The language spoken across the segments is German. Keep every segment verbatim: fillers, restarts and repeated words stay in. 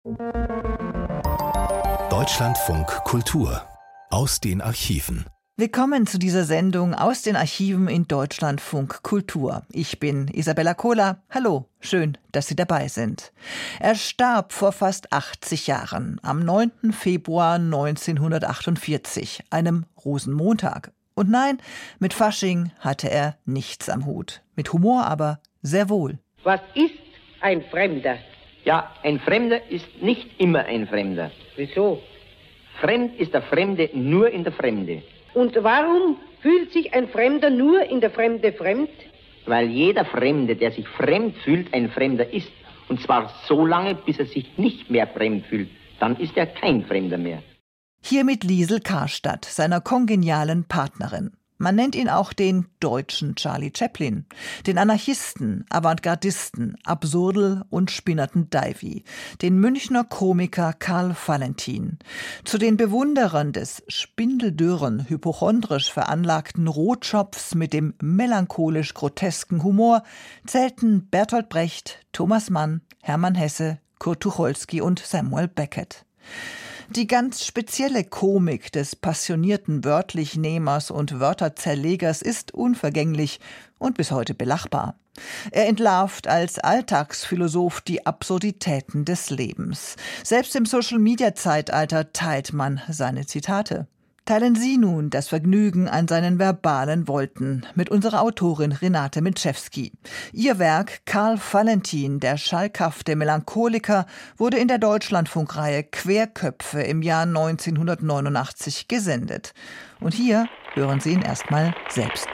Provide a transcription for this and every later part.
Deutschlandfunk Kultur aus den Archiven. Willkommen zu dieser Sendung aus den Archiven in Deutschlandfunk Kultur. Ich bin Isabella Kohler. Hallo, schön, dass Sie dabei sind. Er starb vor fast achtzig Jahren, am neunten Februar neunzehnhundertachtundvierzig, einem Rosenmontag. Und nein, mit Fasching hatte er nichts am Hut. Mit Humor aber sehr wohl. Was ist ein Fremder? Ja, ein Fremder ist nicht immer ein Fremder. Wieso? Fremd ist der Fremde nur in der Fremde. Und warum fühlt sich ein Fremder nur in der Fremde fremd? Weil jeder Fremde, der sich fremd fühlt, ein Fremder ist. Und zwar so lange, bis er sich nicht mehr fremd fühlt. Dann ist er kein Fremder mehr. Hier mit Liesl Karstadt, seiner kongenialen Partnerin. Man nennt ihn auch den deutschen Charlie Chaplin, den Anarchisten, Avantgardisten, Absurdel und spinnerten Davy, den Münchner Komiker Karl Valentin. Zu den Bewunderern des spindeldürren, hypochondrisch veranlagten Rotschopfs mit dem melancholisch-grotesken Humor zählten Bertolt Brecht, Thomas Mann, Hermann Hesse, Kurt Tucholsky und Samuel Beckett. Die ganz spezielle Komik des passionierten Wörtlichnehmers und Wörterzerlegers ist unvergänglich und bis heute belachbar. Er entlarvt als Alltagsphilosoph die Absurditäten des Lebens. Selbst im Social-Media-Zeitalter teilt man seine Zitate. Teilen Sie nun das Vergnügen an seinen verbalen Wolten mit unserer Autorin Renate Milczewski. Ihr Werk Karl Valentin, der schalkhafte Melancholiker, wurde in der Deutschlandfunkreihe Querköpfe im Jahr neunzehnhundertneunundachtzig gesendet. Und hier hören Sie ihn erstmal selbst.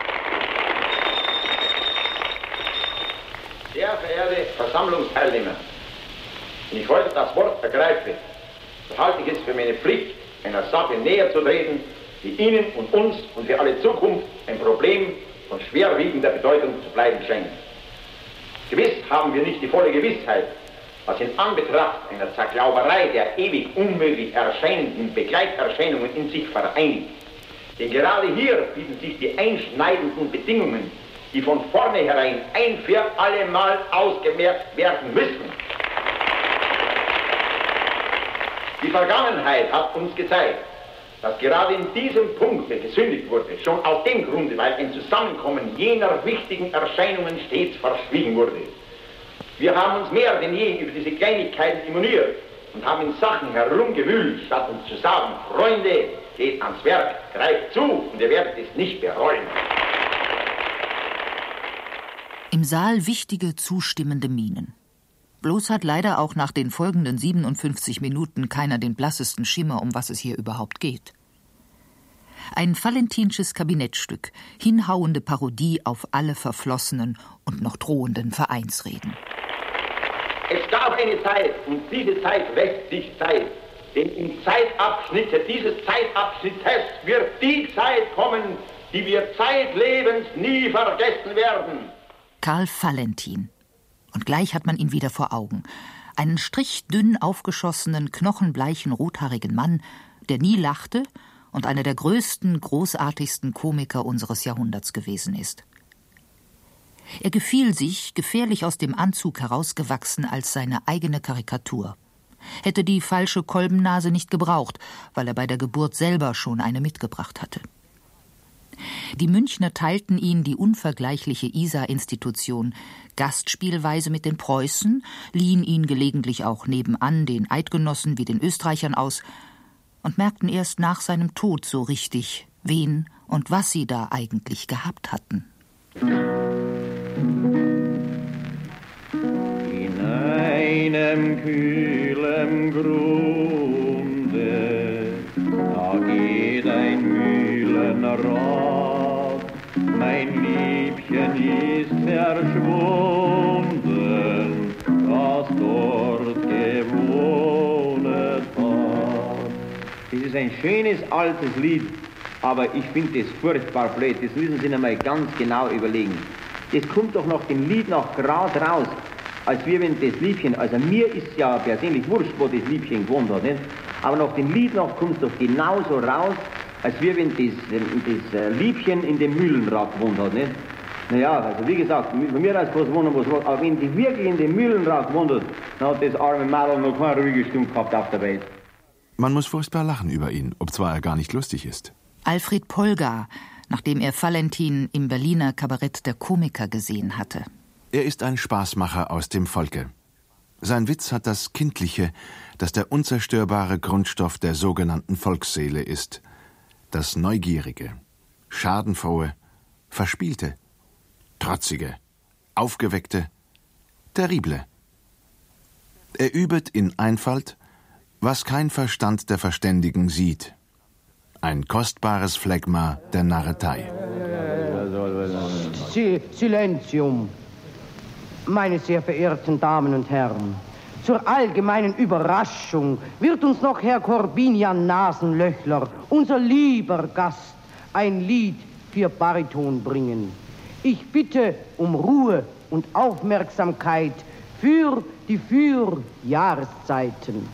Sehr verehrte Versammlungsteilnehmer, wenn ich heute das Wort ergreife, so halte ich es für meine Pflicht, einer Sache näher zu treten, die Ihnen und uns und für alle Zukunft ein Problem von schwerwiegender Bedeutung zu bleiben scheint. Gewiss haben wir nicht die volle Gewissheit, was in Anbetracht einer Zerklauberei der ewig unmöglich erscheinenden Begleiterscheinungen in sich vereinigt. Denn gerade hier bieten sich die einschneidenden Bedingungen, die von vornherein ein für alle Mal ausgemerzt werden müssen. Die Vergangenheit hat uns gezeigt, dass gerade in diesem Punkt gesündigt wurde, schon aus dem Grunde, weil ein Zusammenkommen jener wichtigen Erscheinungen stets verschwiegen wurde. Wir haben uns mehr denn je über diese Kleinigkeiten immuniert und haben in Sachen herumgewühlt, statt uns zu sagen, Freunde, geht ans Werk, greift zu und ihr werdet es nicht bereuen. Im Saal wichtige, zustimmende Mienen. Bloß hat leider auch nach den folgenden siebenundfünfzig Minuten keiner den blassesten Schimmer, um was es hier überhaupt geht. Ein valentinsches Kabinettstück, hinhauende Parodie auf alle verflossenen und noch drohenden Vereinsreden. Es gab eine Zeit, und diese Zeit lässt sich Zeit. Denn im Zeitabschnitte dieses Zeitabschnittes wird die Zeit kommen, die wir zeitlebens nie vergessen werden. Karl Valentin. Und gleich hat man ihn wieder vor Augen. Einen strichdünn aufgeschossenen, knochenbleichen, rothaarigen Mann, der nie lachte und einer der größten, großartigsten Komiker unseres Jahrhunderts gewesen ist. Er gefiel sich, gefährlich aus dem Anzug herausgewachsen, als seine eigene Karikatur. Hätte die falsche Kolbennase nicht gebraucht, weil er bei der Geburt selber schon eine mitgebracht hatte. Die Münchner teilten ihn die unvergleichliche Isar-Institution, gastspielweise mit den Preußen, liehen ihn gelegentlich auch nebenan den Eidgenossen wie den Österreichern aus und merkten erst nach seinem Tod so richtig, wen und was sie da eigentlich gehabt hatten. In einem kühlen Grunde, da geht ein Mühlenrad. Mein Liebchen ist verschwunden, das dort gewohnt hat. Das ist ein schönes altes Lied, aber ich finde das furchtbar blöd. Das müssen Sie noch mal ganz genau überlegen. Das kommt doch nach dem Lied noch gerade raus, als wir, wenn das Liebchen, also mir ist ja persönlich wurscht, wo das Liebchen gewohnt hat, nicht? Aber nach dem Lied noch kommt es doch genauso raus, als wir, wenn das, das Liebchen in dem Mühlenrad gewohnt hat, nicht? Naja, also wie gesagt, von mir aus kann es wohnen, was war, aber wenn die wirklich in dem Mühlenrad gewohnt hat, dann hat das arme Mädel noch keine ruhige Stunde gehabt auf der Welt. Man muss furchtbar lachen über ihn, obzwar er gar nicht lustig ist. Alfred Polgar, nachdem er Valentin im Berliner Kabarett der Komiker gesehen hatte. Er ist ein Spaßmacher aus dem Volke. Sein Witz hat das Kindliche, das der unzerstörbare Grundstoff der sogenannten Volksseele ist. Das Neugierige, Schadenfrohe, Verspielte, Trotzige, Aufgeweckte, Terrible. Er übet in Einfalt, was kein Verstand der Verständigen sieht. Ein kostbares Phlegma der Narretei. Silentium, meine sehr verehrten Damen und Herren. Zur allgemeinen Überraschung wird uns noch Herr Corbinian Nasenlöchler, unser lieber Gast, ein Lied für Bariton bringen. Ich bitte um Ruhe und Aufmerksamkeit für die vier Jahreszeiten.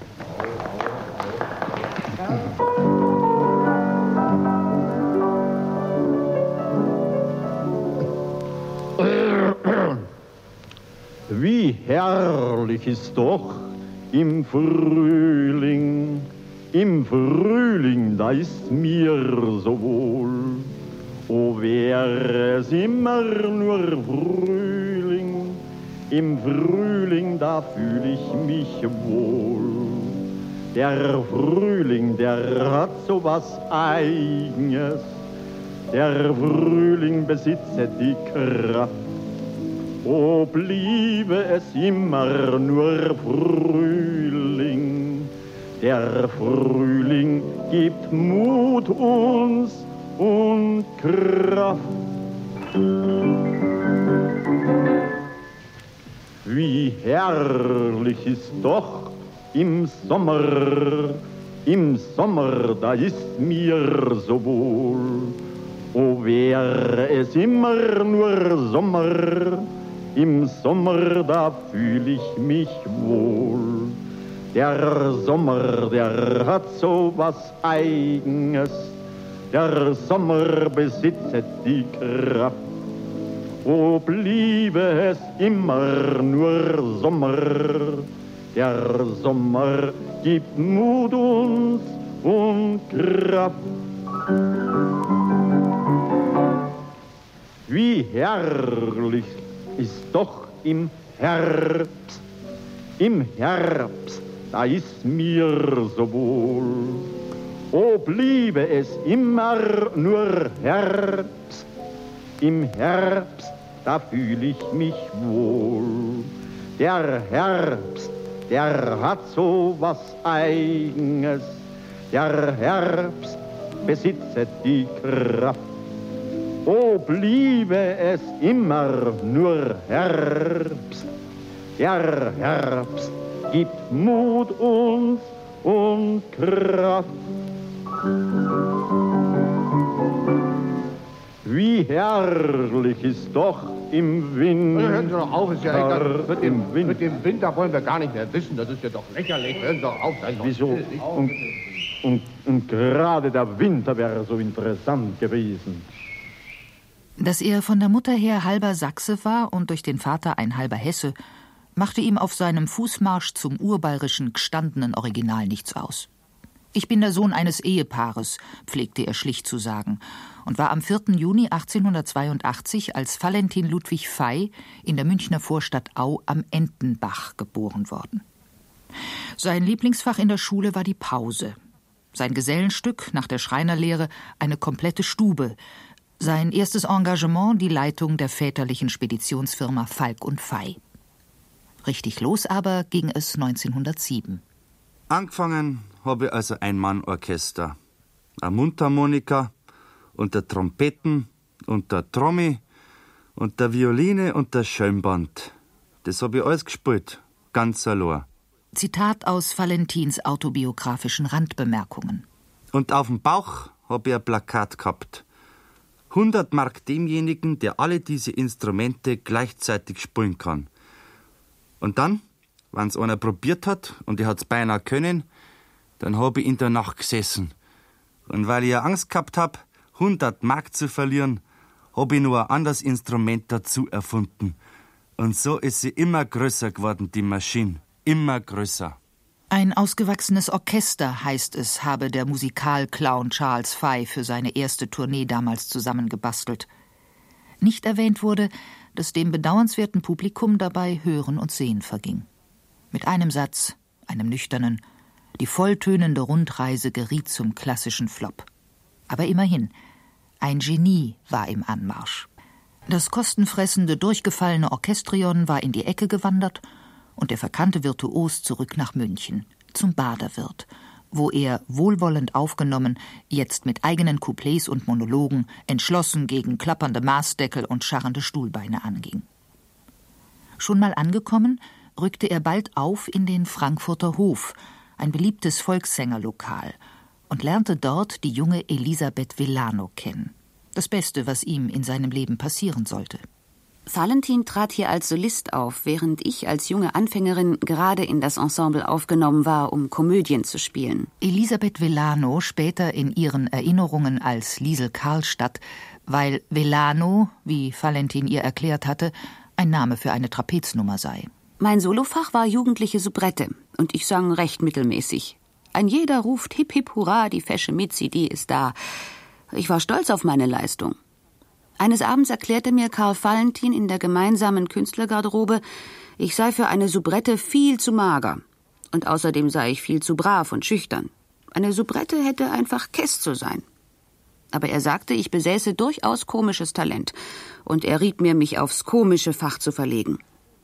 Wie herrlich ist doch im Frühling, im Frühling, da ist mir so wohl. O wäre es immer nur Frühling, im Frühling, da fühl ich mich wohl. Der Frühling, der hat so was Eigenes, der Frühling besitzt die Kraft. O bliebe es immer nur Frühling, der Frühling gibt Mut uns und Kraft. Wie herrlich ist doch im Sommer, im Sommer, da ist mir so wohl. O wäre es immer nur Sommer, im Sommer, da fühl ich mich wohl. Der Sommer, der hat so was Eigenes, der Sommer besitzt die Kraft. O bliebe es immer nur Sommer, der Sommer gibt Mut uns und Kraft. Wie herrlich ist doch im Herbst, im Herbst, da ist mir so wohl. O bliebe es immer nur Herbst, im Herbst, da fühl ich mich wohl. Der Herbst, der hat so was Eigenes, der Herbst besitzt die Kraft. O bliebe es immer nur Herbst, der Herbst gibt Mut uns und Kraft. Wie herrlich ist doch im Winter. Hören Sie doch auf, ist ja egal. Mit dem, mit dem Winter wollen wir gar nicht mehr wissen, das ist ja doch lächerlich. Hören Sie doch auf. Wieso? Und, und, und gerade der Winter wäre so interessant gewesen. Dass er von der Mutter her halber Sachse war und durch den Vater ein halber Hesse, machte ihm auf seinem Fußmarsch zum urbayerischen gestandenen Original nichts aus. »Ich bin der Sohn eines Ehepaares«, pflegte er schlicht zu sagen, und war am vierten Juni achtzehnhundertzweiundachtzig als Valentin Ludwig Fey in der Münchner Vorstadt Au am Entenbach geboren worden. Sein Lieblingsfach in der Schule war die Pause. Sein Gesellenstück nach der Schreinerlehre eine komplette Stube. Sein erstes Engagement die Leitung der väterlichen Speditionsfirma Falk und Fey. Richtig los aber ging es neunzehnhundertsieben. Angefangen habe ich also ein Mannorchester, eine Mundharmonika und der Trompeten und der Trommi und der Violine und der Schönband. Das habe ich alles gespielt, ganz allein. Zitat aus Valentins autobiografischen Randbemerkungen. Und auf dem Bauch habe ich ein Plakat gehabt. hundert Mark demjenigen, der alle diese Instrumente gleichzeitig spielen kann. Und dann, wenn es einer probiert hat und er hat es beinahe können, dann habe ich in der Nacht gesessen. Und weil ich ja Angst gehabt habe, hundert Mark zu verlieren, habe ich nur ein anderes Instrument dazu erfunden. Und so ist sie immer größer geworden, die Maschine. immer größer. Ein ausgewachsenes Orchester, heißt es, habe der Musikalclown Charles Fye für seine erste Tournee damals zusammengebastelt. Nicht erwähnt wurde, dass dem bedauernswerten Publikum dabei Hören und Sehen verging. Mit einem Satz, einem nüchternen, die volltönende Rundreise geriet zum klassischen Flop. Aber immerhin, ein Genie war im Anmarsch. Das kostenfressende, durchgefallene Orchestrion war in die Ecke gewandert und der verkannte Virtuos zurück nach München, zum Baderwirt, wo er, wohlwollend aufgenommen, jetzt mit eigenen Couplets und Monologen entschlossen gegen klappernde Maßdeckel und scharrende Stuhlbeine anging. Schon mal angekommen, rückte er bald auf in den Frankfurter Hof, ein beliebtes Volkssängerlokal, und lernte dort die junge Elisabeth Villano kennen. Das Beste, was ihm in seinem Leben passieren sollte. Valentin trat hier als Solist auf, während ich als junge Anfängerin gerade in das Ensemble aufgenommen war, um Komödien zu spielen. Elisabeth Villano, später in ihren Erinnerungen als Liesel Karlstadt, weil Villano, wie Valentin ihr erklärt hatte, ein Name für eine Trapeznummer sei. Mein Solofach war jugendliche Soubrette und ich sang recht mittelmäßig. Ein jeder ruft hip hip hurra, die fesche Mitzi, die ist da. Ich war stolz auf meine Leistung. Eines Abends erklärte mir Karl Valentin in der gemeinsamen Künstlergarderobe, ich sei für eine Soubrette viel zu mager. Und außerdem sei ich viel zu brav und schüchtern. Eine Soubrette hätte einfach Kess zu sein. Aber er sagte, ich besäße durchaus komisches Talent. Und er riet mir, mich aufs komische Fach zu verlegen.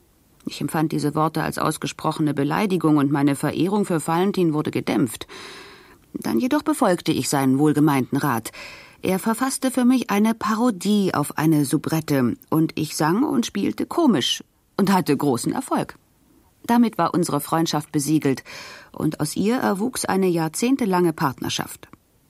Ich empfand diese Worte als ausgesprochene Beleidigung und meine Verehrung für Valentin wurde gedämpft. Dann jedoch befolgte ich seinen wohlgemeinten Rat. Er verfasste für mich eine Parodie auf eine Soubrette und ich sang und spielte komisch und hatte großen Erfolg. Damit war unsere Freundschaft besiegelt und aus ihr erwuchs eine jahrzehntelange Partnerschaft.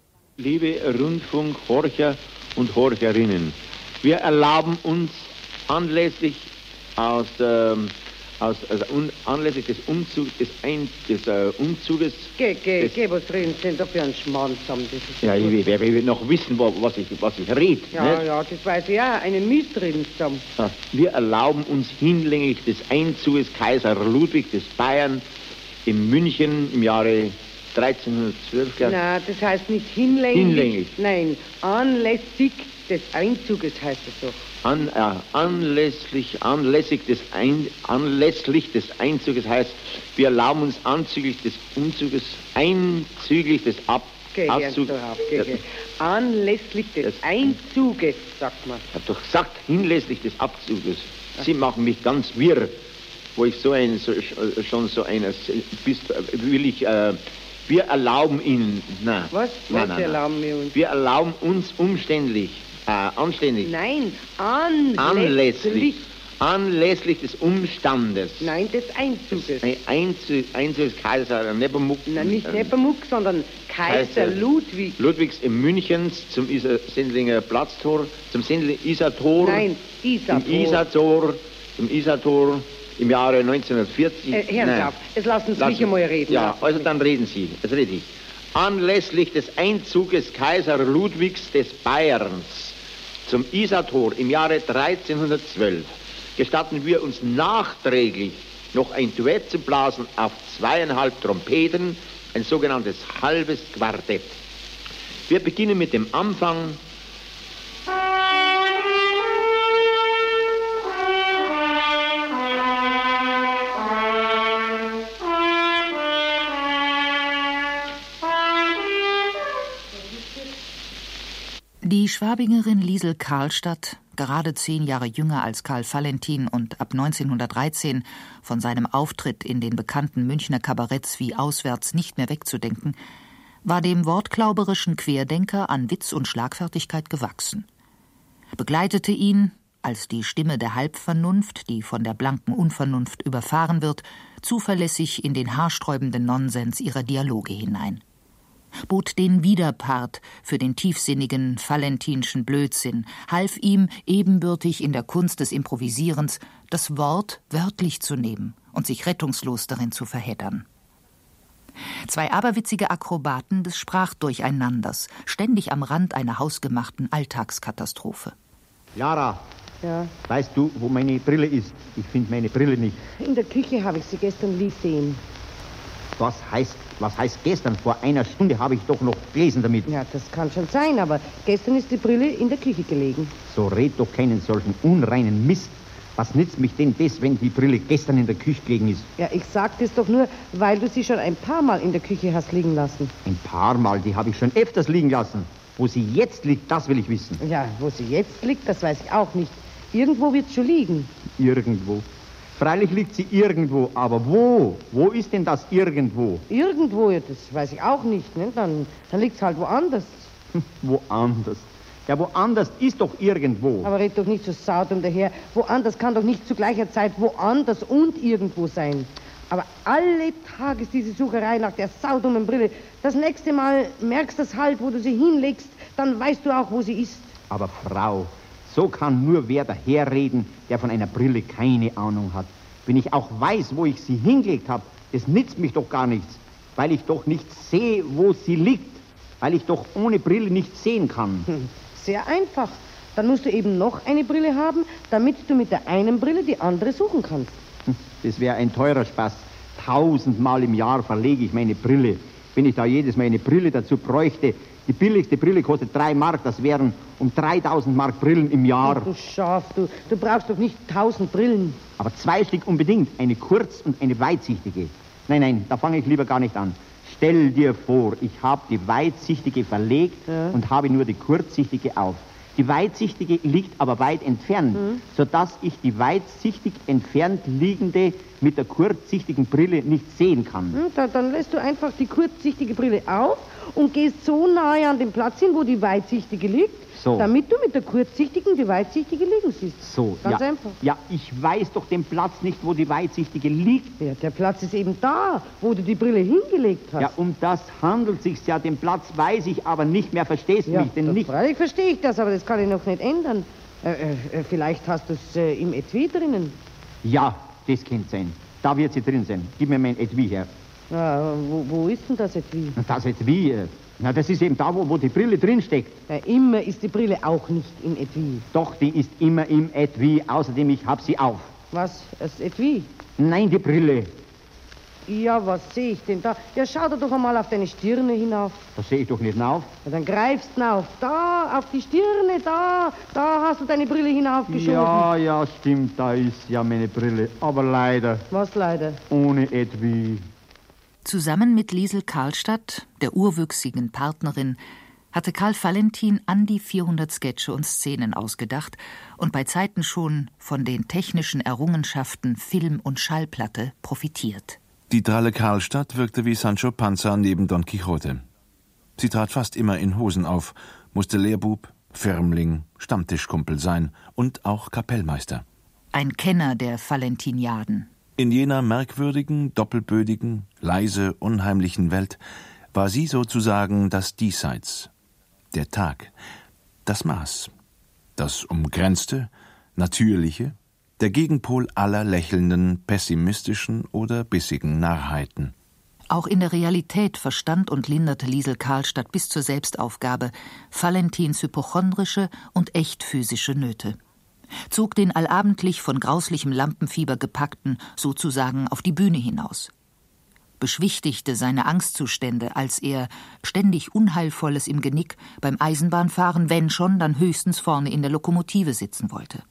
Liebe Rundfunkhorcher und Horcherinnen, wir erlauben uns anlässlich aus, ähm, aus also un, anlässlich des Umzugs des, Ein, des äh, Umzuges. Geh, geh, des, geh, was reden Sie denn da für einen Schmarrn zusammen? Das ist ja, ich will, will noch wissen, was ich, was ich rede. Ja, nicht? Ja, das weiß ich auch. Einen Mist reden Sie zusammen. Ja, wir erlauben uns hinlänglich des Einzuges Kaiser Ludwig des Bayern in München im Jahre dreizehnhundertzwölf. Nein, das heißt nicht hinlänglich. Hinlänglich. Nein, anlässig des Einzuges heißt es doch. An, äh, anlässlich, anlässlich, des Ein, anlässlich des Einzuges heißt, wir erlauben uns anzüglich des Umzuges, einzüglich des Ab, geh, Abzugs... Geh, geh. Anlässlich des das Einzuges, sagt man. Ich hab doch gesagt, hinlässlich des Abzuges. Sie machen mich ganz wirr, wo ich so ein, so, schon so eines, bist, will ich... Äh, wir erlauben Ihnen... Na, was? Na, was na, na. erlauben wir uns? Wir erlauben uns umständlich... Äh, anständig. Nein, anlässlich. Anlässlich. Anlässlich des Umstandes. Nein, des Einzuges. Ein Einzug, Einzug des Kaiser Nepomuk. Nein, nicht Nepomuk, sondern Kaiser, Kaiser Ludwig. Ludwigs in Münchens zum Isar, Sendlinger Platztor, zum Sendlinger Isartor. Nein, Isartor. Im Isartor, im Isartor im Jahre neunzehnhundertvierzig. Äh, Herrn Graf, jetzt lassen Sie mich einmal reden. Ja, also dann reden Sie, jetzt rede ich. Anlässlich des Einzuges Kaiser Ludwigs des Bayerns zum Isartor im Jahre dreizehnhundertzwölf gestatten wir uns nachträglich noch ein Duett zu blasen auf zweieinhalb Trompeten, ein sogenanntes halbes Quartett. Wir beginnen mit dem Anfang. Die Schwabingerin Liesel Karlstadt, gerade zehn Jahre jünger als Karl Valentin und ab neunzehnhundertdreizehn von seinem Auftritt in den bekannten Münchner Kabaretts wie Auswärts nicht mehr wegzudenken, war dem wortklauberischen Querdenker an Witz und Schlagfertigkeit gewachsen. Begleitete ihn, als die Stimme der Halbvernunft, die von der blanken Unvernunft überfahren wird, zuverlässig in den haarsträubenden Nonsens ihrer Dialoge hinein. Bot den Widerpart für den tiefsinnigen valentinschen Blödsinn, half ihm, ebenbürtig in der Kunst des Improvisierens, das Wort wörtlich zu nehmen und sich rettungslos darin zu verheddern. Zwei aberwitzige Akrobaten des Sprachdurcheinanders, ständig am Rand einer hausgemachten Alltagskatastrophe. Jara, Ja? Weißt du, wo meine Brille ist? Ich finde meine Brille nicht. In der Küche habe ich sie gestern gesehen. Was heißt, was heißt gestern? Vor einer Stunde habe ich doch noch gelesen damit. Ja, das kann schon sein, aber gestern ist die Brille in der Küche gelegen. So red doch keinen solchen unreinen Mist. Was nützt mich denn das, wenn die Brille gestern in der Küche gelegen ist? Ja, ich sag das doch nur, weil du sie schon ein paar Mal in der Küche hast liegen lassen. Ein paar Mal? Die habe ich schon öfters liegen lassen. Wo sie jetzt liegt, das will ich wissen. Ja, wo sie jetzt liegt, das weiß ich auch nicht. Irgendwo wird sie schon liegen. Irgendwo? Freilich liegt sie irgendwo, aber wo? Wo ist denn das irgendwo? Irgendwo, ja, das weiß ich auch nicht, ne? Dann, dann liegt es halt woanders. Woanders? Ja, woanders ist doch irgendwo. Aber red doch nicht so saudumm daher. Woanders kann doch nicht zu gleicher Zeit woanders und irgendwo sein. Aber alle Tage ist diese Sucherei nach der saudummen Brille. Das nächste Mal merkst du es halt, wo du sie hinlegst, dann weißt du auch, wo sie ist. Aber Frau, so kann nur wer daherreden, der von einer Brille keine Ahnung hat. Wenn ich auch weiß, wo ich sie hingelegt habe, das nützt mich doch gar nichts, weil ich doch nicht sehe, wo sie liegt, weil ich doch ohne Brille nicht sehen kann. Hm, sehr einfach. Dann musst du eben noch eine Brille haben, damit du mit der einen Brille die andere suchen kannst. Das wäre ein teurer Spaß. Tausendmal im Jahr verlege ich meine Brille. Wenn ich da jedes Mal eine Brille dazu bräuchte, die billigste Brille kostet drei Mark, das wären um dreitausend Mark Brillen im Jahr. Ach, du Schaf, du, du brauchst doch nicht tausend Brillen. Aber zwei Stück unbedingt, eine kurz- und eine weitsichtige. Nein, nein, da fange ich lieber gar nicht an. Stell dir vor, ich habe die weitsichtige verlegt ja. und habe nur die kurzsichtige auf. Die weitsichtige liegt aber weit entfernt, mhm. sodass ich die weitsichtig entfernt liegende mit der kurzsichtigen Brille nicht sehen kann. Mhm, da, dann lässt du einfach die kurzsichtige Brille auf und gehst so nahe an den Platz hin, wo die weitsichtige liegt, so. damit du mit der kurzsichtigen die weitsichtige liegen siehst. So, Ganz ja. einfach. Ja, ich weiß doch den Platz nicht, wo die weitsichtige liegt. Ja, der Platz ist eben da, wo du die Brille hingelegt hast. Ja, um das handelt sich's ja. Den Platz weiß ich aber nicht mehr, verstehst du ja, mich denn nicht? Freilich verstehe ich das, aber das kann ich noch nicht ändern. Äh, äh, vielleicht hast du es äh, im Etui drinnen. Ja, das könnte sein. Da wird sie drin sein. Gib mir mein Etui her. Ja, wo, wo ist denn das Etui? Das Etui? Äh, na, das ist eben da, wo, wo die Brille drinsteckt. Ja, immer ist die Brille auch nicht im Etui. Doch, die ist immer im Etui. Außerdem, ich hab sie auf. Was? Das Etui? Nein, die Brille. Ja, was sehe ich denn da? Ja, schau da doch einmal auf deine Stirne hinauf. Da sehe ich doch nicht hinauf. Ja, dann greifst du auf. Da, auf die Stirne, da. Da hast du deine Brille hinaufgeschoben. Ja, ja, stimmt, da ist ja meine Brille. Aber leider. Was leider? Ohne Etui. Zusammen mit Liesl Karlstadt, der urwüchsigen Partnerin, hatte Karl Valentin an die vierhundert Sketche und Szenen ausgedacht und bei Zeiten schon von den technischen Errungenschaften Film und Schallplatte profitiert. Die dralle Karlstadt wirkte wie Sancho Panza neben Don Quixote. Sie trat fast immer in Hosen auf, musste Lehrbub, Firmling, Stammtischkumpel sein und auch Kapellmeister. Ein Kenner der Valentiniaden. In jener merkwürdigen, doppelbödigen, leise, unheimlichen Welt war sie sozusagen das Diesseits, der Tag, das Maß, das Umgrenzte, Natürliche, der Gegenpol aller lächelnden, pessimistischen oder bissigen Narrheiten. Auch in der Realität verstand und linderte Liesl Karlstadt bis zur Selbstaufgabe Valentins hypochondrische und echt physische Nöte. Zog den allabendlich von grauslichem Lampenfieber gepackten sozusagen auf die Bühne hinaus. Beschwichtigte seine Angstzustände, als er, ständig Unheilvolles im Genick, beim Eisenbahnfahren, wenn schon, dann höchstens vorne in der Lokomotive sitzen wollte.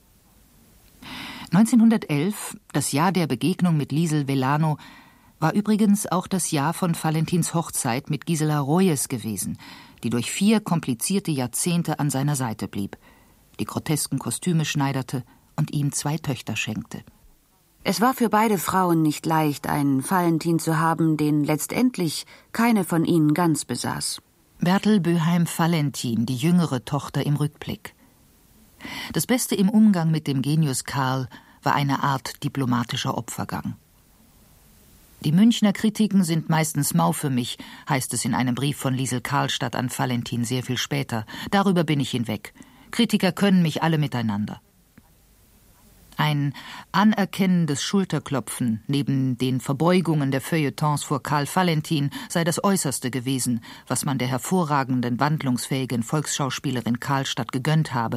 neunzehnhundertelf, das Jahr der Begegnung mit Liesl Vellano, war übrigens auch das Jahr von Valentins Hochzeit mit Gisela Royes gewesen, die durch vier komplizierte Jahrzehnte an seiner Seite blieb, die grotesken Kostüme schneiderte und ihm zwei Töchter schenkte. Es war für beide Frauen nicht leicht, einen Valentin zu haben, den letztendlich keine von ihnen ganz besaß. Bertel Böheim-Valentin, die jüngere Tochter im Rückblick. Das Beste im Umgang mit dem Genius Karl war eine Art diplomatischer Opfergang. Die Münchner Kritiken sind meistens mau für mich, heißt es in einem Brief von Liesl Karlstadt an Valentin sehr viel später. Darüber bin ich hinweg. Kritiker können mich alle miteinander. Ein anerkennendes Schulterklopfen neben den Verbeugungen der Feuilletons vor Karl Valentin sei das Äußerste gewesen, was man der hervorragenden, wandlungsfähigen Volksschauspielerin Karlstadt gegönnt habe,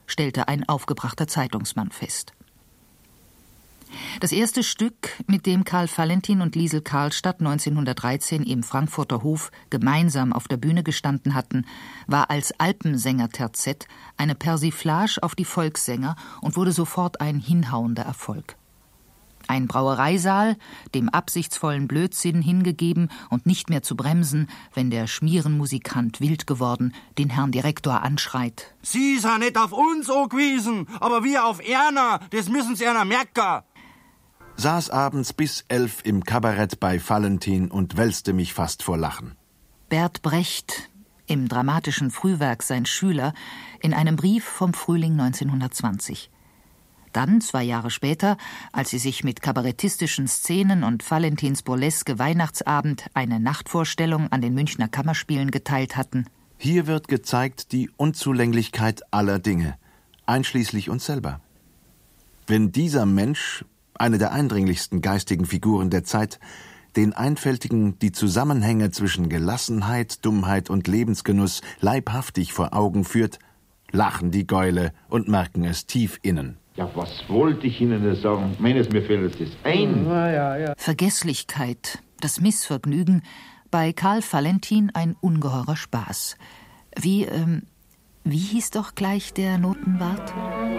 stellte ein aufgebrachter Zeitungsmann fest. Das erste Stück, mit dem Karl Valentin und Liesel Karlstadt neunzehnhundertdreizehn im Frankfurter Hof gemeinsam auf der Bühne gestanden hatten, war als Alpensänger-Terzett eine Persiflage auf die Volkssänger und wurde sofort ein hinhauender Erfolg. Ein Brauereisaal, dem absichtsvollen Blödsinn hingegeben und nicht mehr zu bremsen, wenn der Schmierenmusikant wild geworden den Herrn Direktor anschreit. Sie sind nicht auf uns angewiesen, aber wir auf Erna, das müssen Sie einer merken. Saß abends bis elf im Kabarett bei Valentin und wälzte mich fast vor Lachen. Bert Brecht, im dramatischen Frühwerk sein Schüler, in einem Brief vom Frühling neunzehnhundertzwanzig. Dann, zwei Jahre später, als sie sich mit kabarettistischen Szenen und Valentins burleske Weihnachtsabend eine Nachtvorstellung an den Münchner Kammerspielen geteilt hatten. Hier wird gezeigt die Unzulänglichkeit aller Dinge, einschließlich uns selber. Wenn dieser Mensch, eine der eindringlichsten geistigen Figuren der Zeit, den Einfältigen die Zusammenhänge zwischen Gelassenheit, Dummheit und Lebensgenuss leibhaftig vor Augen führt, lachen die Gäule und merken es tief innen. Ja, was wollte ich Ihnen denn sagen? Meines, mir fällt das ein. Ja, ja, ja. Vergesslichkeit, das Missvergnügen, bei Karl Valentin ein ungeheurer Spaß. Wie, ähm, wie hieß doch gleich der Notenwart?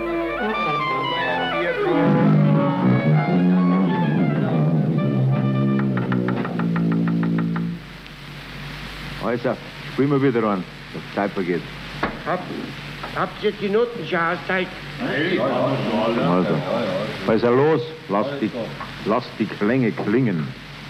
Also, spielen wir wieder an. Das Zeit vergeht. Hab, habt ihr die Noten schon austeilt? Also, also los, lass die, lass die Klänge klingen.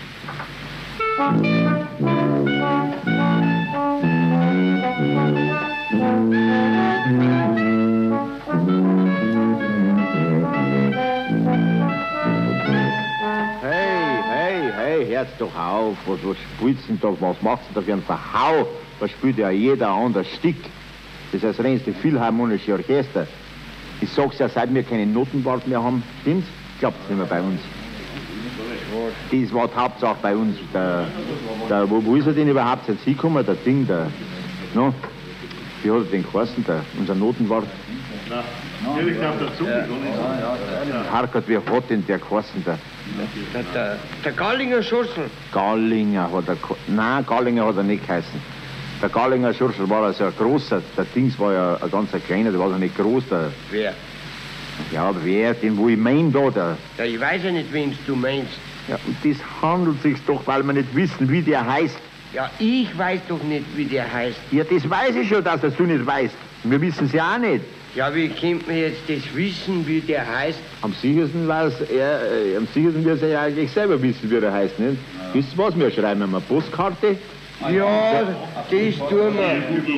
Hey, hey, hey, hört's doch auf. Was, was spielt's denn da? Was macht's denn da für ein Verhau? Da spielt ja jeder anders Stück. Das ist das reinste Philharmonische Orchester. Ich sag's ja, seit wir keine Notenwart mehr haben, stimmt's? Klappt's nicht mehr bei uns. Das war die Hauptsache bei uns. Der, der, wo, wo ist er denn überhaupt jetzt hingekommen? Der Ding, der, no? Wie hat er den geheißen, der, unser Notenwart? Na, natürlich auf der Zunge. Harkert, wie hat denn der geheißen, der? Der, der, der Gallinger Schurschel. Gallinger hat er, nein, Gallinger hat er nicht geheißen. Der Gallinger Schurschel war also ein großer, der Dings war ja ein ganz kleiner, der war doch nicht groß. Der, Wer? Ja, aber wer, den wo ich mein da, der. Ja, ich weiß ja nicht, wen du meinst. Ja, und das handelt sich doch, weil wir nicht wissen, wie der heißt. Ja, ich weiß doch nicht, wie der heißt. Ja, das weiß ich schon, dass das du nicht weißt. Wir wissen es ja auch nicht. Ja, wie kommt man jetzt das wissen, wie der heißt? Am sichersten weiß er, äh, am sichersten wird er ja eigentlich selber wissen, wie der heißt, nicht? Ja. Wisst ihr was, wir schreiben eine Postkarte? Ja, das tun wir.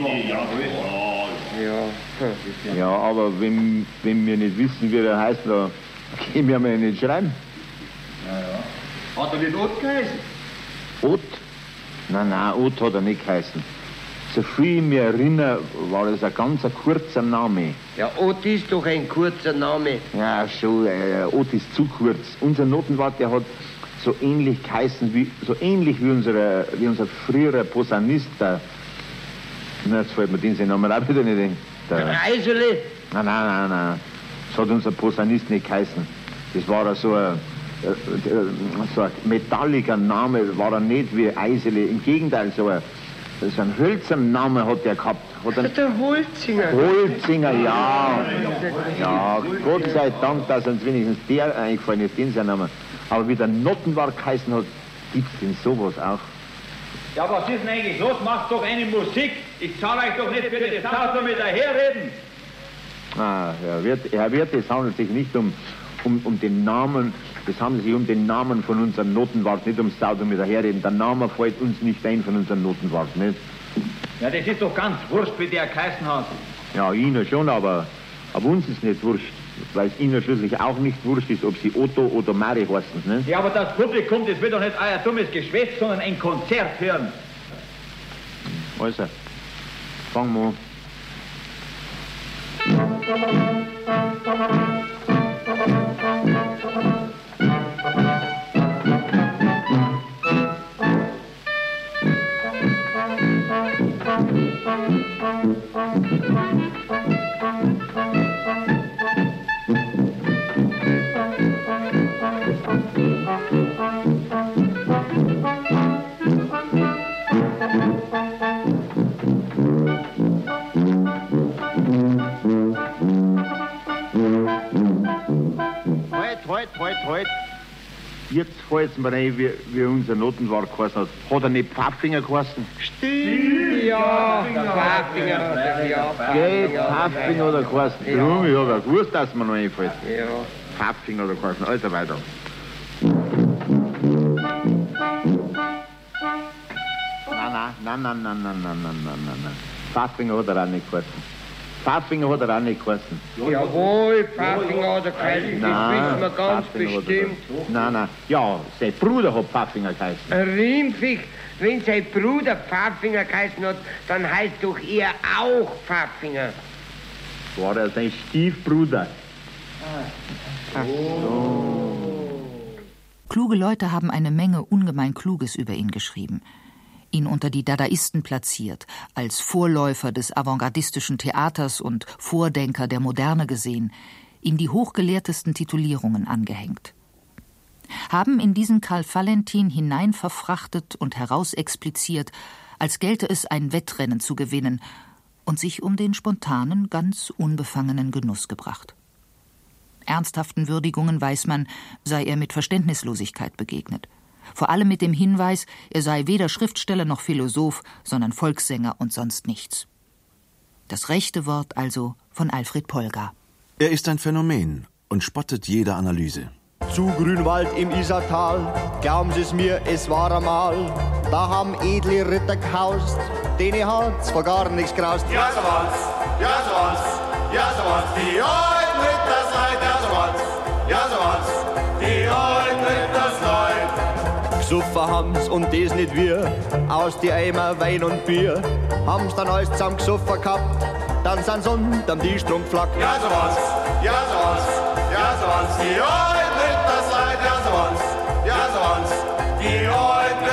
Ja. Ja, aber wenn, wenn wir nicht wissen, wie der heißt, dann können wir ja nicht schreiben. Ja, ja. Hat er nicht Ott geheißen? Ott? Nein, nein, Ott hat er nicht geheißen. So viel ich mich erinnere, war das ein ganz ein kurzer Name. Ja, Ott ist doch ein kurzer Name. Ja, schon, äh, Ott ist zu kurz. Unser Notenwart, der hat so ähnlich geheißen, wie, so ähnlich wie, unsere, wie unser früherer Posaunist, der, na, jetzt fällt mir den Namen auch wieder nicht ein. Der Reisele? Nein, nein, nein, nein. Das hat unser Posaunist nicht geheißen. Das war so ein, so ein metalliger Name, war er nicht wie Eisele. Im Gegenteil, so ein, so ein hölzernen Namen hat er gehabt. Hat er, der Holzinger. Holzinger, ja. Ja, Gott sei Dank, dass uns wenigstens der eingefallen ist, den sein Name. Aber wie der Notenwart geheißen hat, gibt's denn sowas auch? Ja, was ist denn eigentlich los? Macht doch eine Musik. Ich zahle euch doch nicht für das Auto mit daherreden. Ah, Herr Wirt, Herr Wirt, es handelt sich nicht um, um, um den Namen, es handelt sich um den Namen von unserem Notenwart, nicht ums Auto mit daherreden. Der Name fällt uns nicht ein von unserem Notenwart, nicht? Ja, das ist doch ganz wurscht, wie der geheißen hat. Ja, Ihnen schon, aber, aber uns ist nicht wurscht. Weil es Ihnen schließlich auch nicht wurscht ist, ob Sie Otto oder Mari heißen, ne? Ja, aber das Publikum, das will doch nicht euer dummes Geschwätz, sondern ein Konzert hören. Also, fangen wir an. Jetzt fällt mir ein, wie, wie unser Notenwart geheißen hat. Hat er nicht Pfaffinger geheißen? Stimmt, ja, Pfaffinger hat er, ja. Gell, Pfaffinger hat er geheißen. Ja. Drum, ich hab ja gewusst, dass mir noch einfällt. Ja. Pfaffinger hat er geheißen. Also weiter. Nein, nein, nein, nein, nein, nein, nein, nein, nein, nein. Pfaffinger hat er auch nicht geheißen. Pfaffinger hat er auch nicht geheißen. Jawohl, Pfaffinger hat er geheißen, das wissen wir ganz Pfaffinger bestimmt. Nein, nein. Ja, sein Bruder hat Pfaffinger geheißen. Rimpfig, wenn sein Bruder Pfaffinger geheißen hat, dann heißt doch er auch Pfaffinger. War er sein Stiefbruder? Ach so. Kluge Leute haben eine Menge ungemein Kluges über ihn geschrieben, ihn unter die Dadaisten platziert, als Vorläufer des avantgardistischen Theaters und Vordenker der Moderne gesehen, ihm die hochgelehrtesten Titulierungen angehängt. Haben in diesen Karl Valentin hinein verfrachtet und herausexpliziert, als gelte es ein Wettrennen zu gewinnen, und sich um den spontanen, ganz unbefangenen Genuss gebracht. Ernsthaften Würdigungen weiß man, sei er mit Verständnislosigkeit begegnet. Vor allem mit dem Hinweis, er sei weder Schriftsteller noch Philosoph, sondern Volkssänger und sonst nichts. Das rechte Wort also von Alfred Polgar. Er ist ein Phänomen und spottet jeder Analyse. Zu Grünwald im Isartal, glauben Sie es mir, es war einmal, da haben edle Ritter gehaust, denen hat's vor gar nichts graust. Ja, so war's, ja, so war's, ja, so war's, die alten Rittersleut, ja, so war's, ja, so war's, die alten Rittersleut. Gesuffer haben's und das nicht wir, aus die Eimer Wein und Bier, haben's dann alles zusammen gesuffer gehabt, dann sind's unterm Tisch drum geflackt. Ja, so war's, ja, so war's, ja, so war's, die alten Rittersleut, ja, so war's, ja, so war's, die alten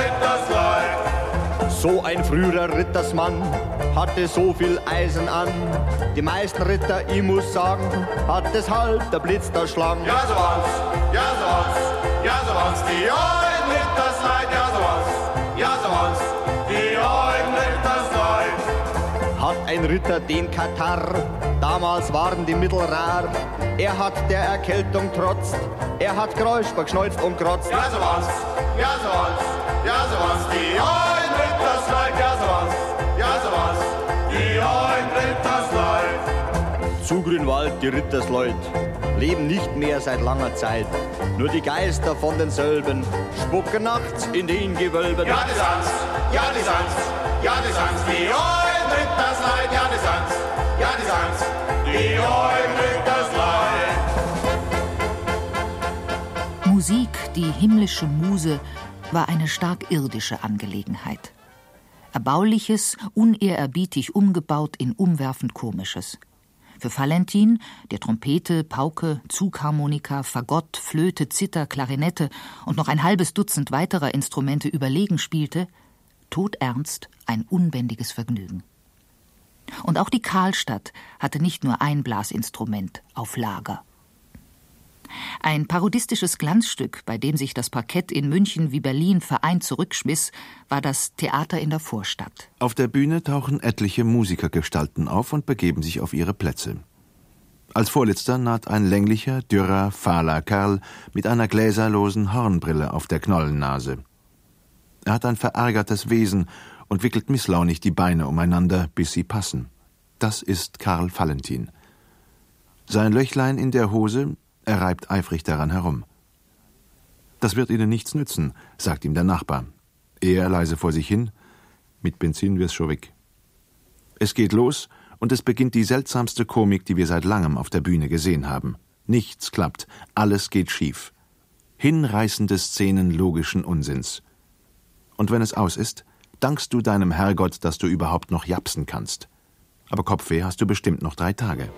Rittersleut. So ein früherer Rittersmann hatte so viel Eisen an. Die meisten Ritter, ich muss sagen, hat deshalb der Blitz da schlagen. Ja, so war's, ja, so war's, ja, so war's, die alten Rittersleut, ja, so war's, ja, so war's, die alten Rittersleut. Hat ein Ritter den Katar, damals waren die Mittel rar. Er hat der Erkältung trotzt, er hat Geräusper geschneuzt und grotzt. Ja, so war's, ja, so war's, ja, so war's, die alten Rittersleut, ja, so war's, ja, so war's, die alten Rittersleut. Zu Grünwald, die Rittersleut, leben nicht mehr seit langer Zeit. Nur die Geister von denselben spucken nachts in den Gewölben. Ja, die sind's, ja, die sind's, ja, die sind's, die alten Rittersleut, ja, die sind's, ja, die sind's, die alten Rittersleut. Musik, die himmlische Muse, war eine stark irdische Angelegenheit. Erbauliches, unehrerbietig umgebaut in umwerfend Komisches. Für Valentin, der Trompete, Pauke, Zugharmonika, Fagott, Flöte, Zither, Klarinette und noch ein halbes Dutzend weiterer Instrumente überlegen spielte, todernst ein unbändiges Vergnügen. Und auch die Karlstadt hatte nicht nur ein Blasinstrument auf Lager. Ein parodistisches Glanzstück, bei dem sich das Parkett in München wie Berlin vereint zurückschmiss, war das Theater in der Vorstadt. Auf der Bühne tauchen etliche Musikergestalten auf und begeben sich auf ihre Plätze. Als Vorletzter naht ein länglicher, dürrer, fahler Kerl mit einer gläserlosen Hornbrille auf der Knollennase. Er hat ein verärgertes Wesen und wickelt misslaunig die Beine umeinander, bis sie passen. Das ist Karl Valentin. Sein Löchlein in der Hose, er reibt eifrig daran herum. »Das wird Ihnen nichts nützen«, sagt ihm der Nachbar. Er leise vor sich hin, »mit Benzin wir's schon weg.« Es geht los und es beginnt die seltsamste Komik, die wir seit langem auf der Bühne gesehen haben. Nichts klappt, alles geht schief. Hinreißende Szenen logischen Unsinns. Und wenn es aus ist, dankst du deinem Herrgott, dass du überhaupt noch japsen kannst. Aber Kopfweh hast du bestimmt noch drei Tage.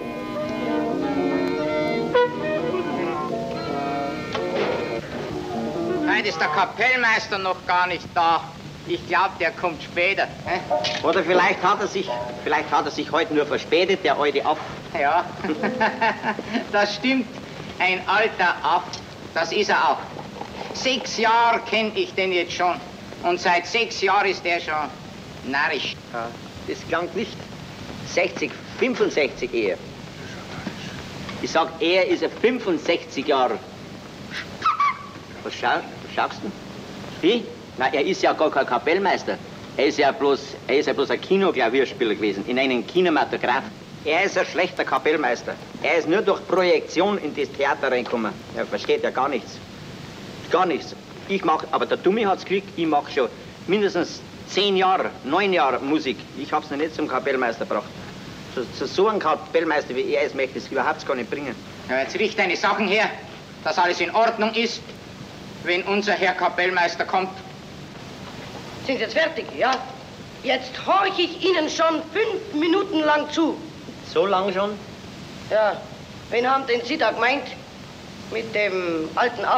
Heute ist der Kapellmeister noch gar nicht da. Ich glaube, der kommt später. Hä? Oder vielleicht hat er sich, vielleicht hat er sich heute nur verspätet, der alte Aff. Ja, das stimmt. Ein alter Aff, das ist er auch. Sechs Jahre kenne ich den jetzt schon. Und seit sechs Jahren ist er schon narrisch. Ja, das klang nicht. sechzig, fünfundsechzig eher. Ich sag, er ist er fünfundsechzig Jahre. Was, schau, was schaust du? Wie? Na, er ist ja gar kein Kapellmeister. Er ist ja bloß, er ist ja bloß ein Kinoklavierspieler gewesen, in einem Kinematograph. Er ist ein schlechter Kapellmeister. Er ist nur durch Projektion in das Theater reingekommen. Er versteht ja gar nichts. Gar nichts. Ich mach, aber der Dummi hat's Glück, ich mach schon mindestens zehn Jahre, neun Jahre Musik. Ich hab's noch nicht zum Kapellmeister gebracht. So, so, so ein Kapellmeister wie er ist, möchte ich es überhaupt gar nicht bringen. Ja, jetzt richte deine Sachen her, dass alles in Ordnung ist, wenn unser Herr Kapellmeister kommt. Sind Sie jetzt fertig, ja? Jetzt horche ich Ihnen schon fünf Minuten lang zu. So lang schon? Ja. Wen haben denn Sie da gemeint? Mit dem alten Aff?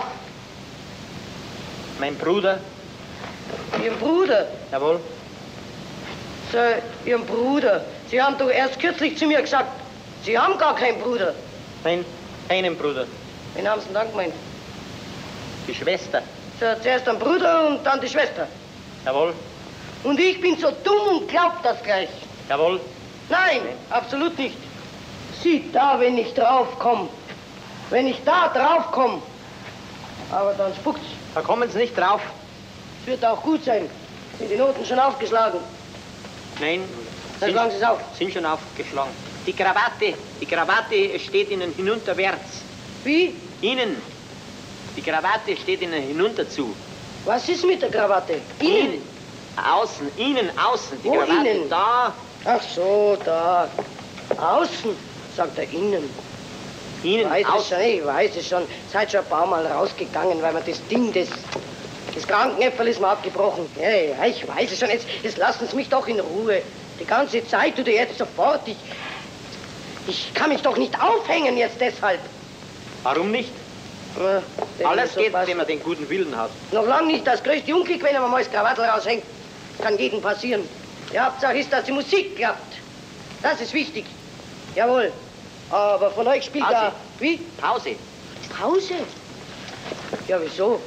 Mein Bruder. Ihren Bruder? Jawohl. So, Ihren Bruder. Sie haben doch erst kürzlich zu mir gesagt, Sie haben gar keinen Bruder. Nein, keinen Bruder. Wen haben Sie denn dann gemeint? Die Schwester. So, zuerst ein Bruder und dann die Schwester. Jawohl. Und ich bin so dumm und glaub das gleich. Jawohl. Nein, absolut nicht. Sieh da, wenn ich draufkomme. Wenn ich da draufkomme. Aber dann spuckt's. Da kommen Sie nicht drauf. Es wird auch gut sein. Sind die Noten schon aufgeschlagen? Nein. Dann schlagen Sie es auf. Sind schon aufgeschlagen. Die Krawatte, die Krawatte steht Ihnen hinunterwärts. Wie? Ihnen. Die Krawatte steht Ihnen hinunter zu. Was ist mit der Krawatte? Ihnen? Ihnen. Außen, Ihnen, außen. Die Wo Krawatte innen? da. Ach so, da. Außen, sagt er innen. Ihnen, weiß außen. Es schon, ich weiß es schon. Seid schon ein paar Mal rausgegangen, weil man das Ding, das, das Krankenäpfel ist mir abgebrochen. Ja, ja, ich weiß es schon. Jetzt, jetzt lassen Sie mich doch in Ruhe. Die ganze Zeit oder jetzt sofort. Ich, ich kann mich doch nicht aufhängen jetzt deshalb. Warum nicht? Ja, Alles so geht, passt. wenn man den guten Willen hat. Noch lang nicht das größte Unglück, wenn man mal das Krawattel raushängt. Kann jedem passieren. Die Hauptsache ist, dass die Musik klappt. Das ist wichtig. Jawohl. Aber von euch spielt Pause. da... Wie? Pause. Pause? Ja, wieso?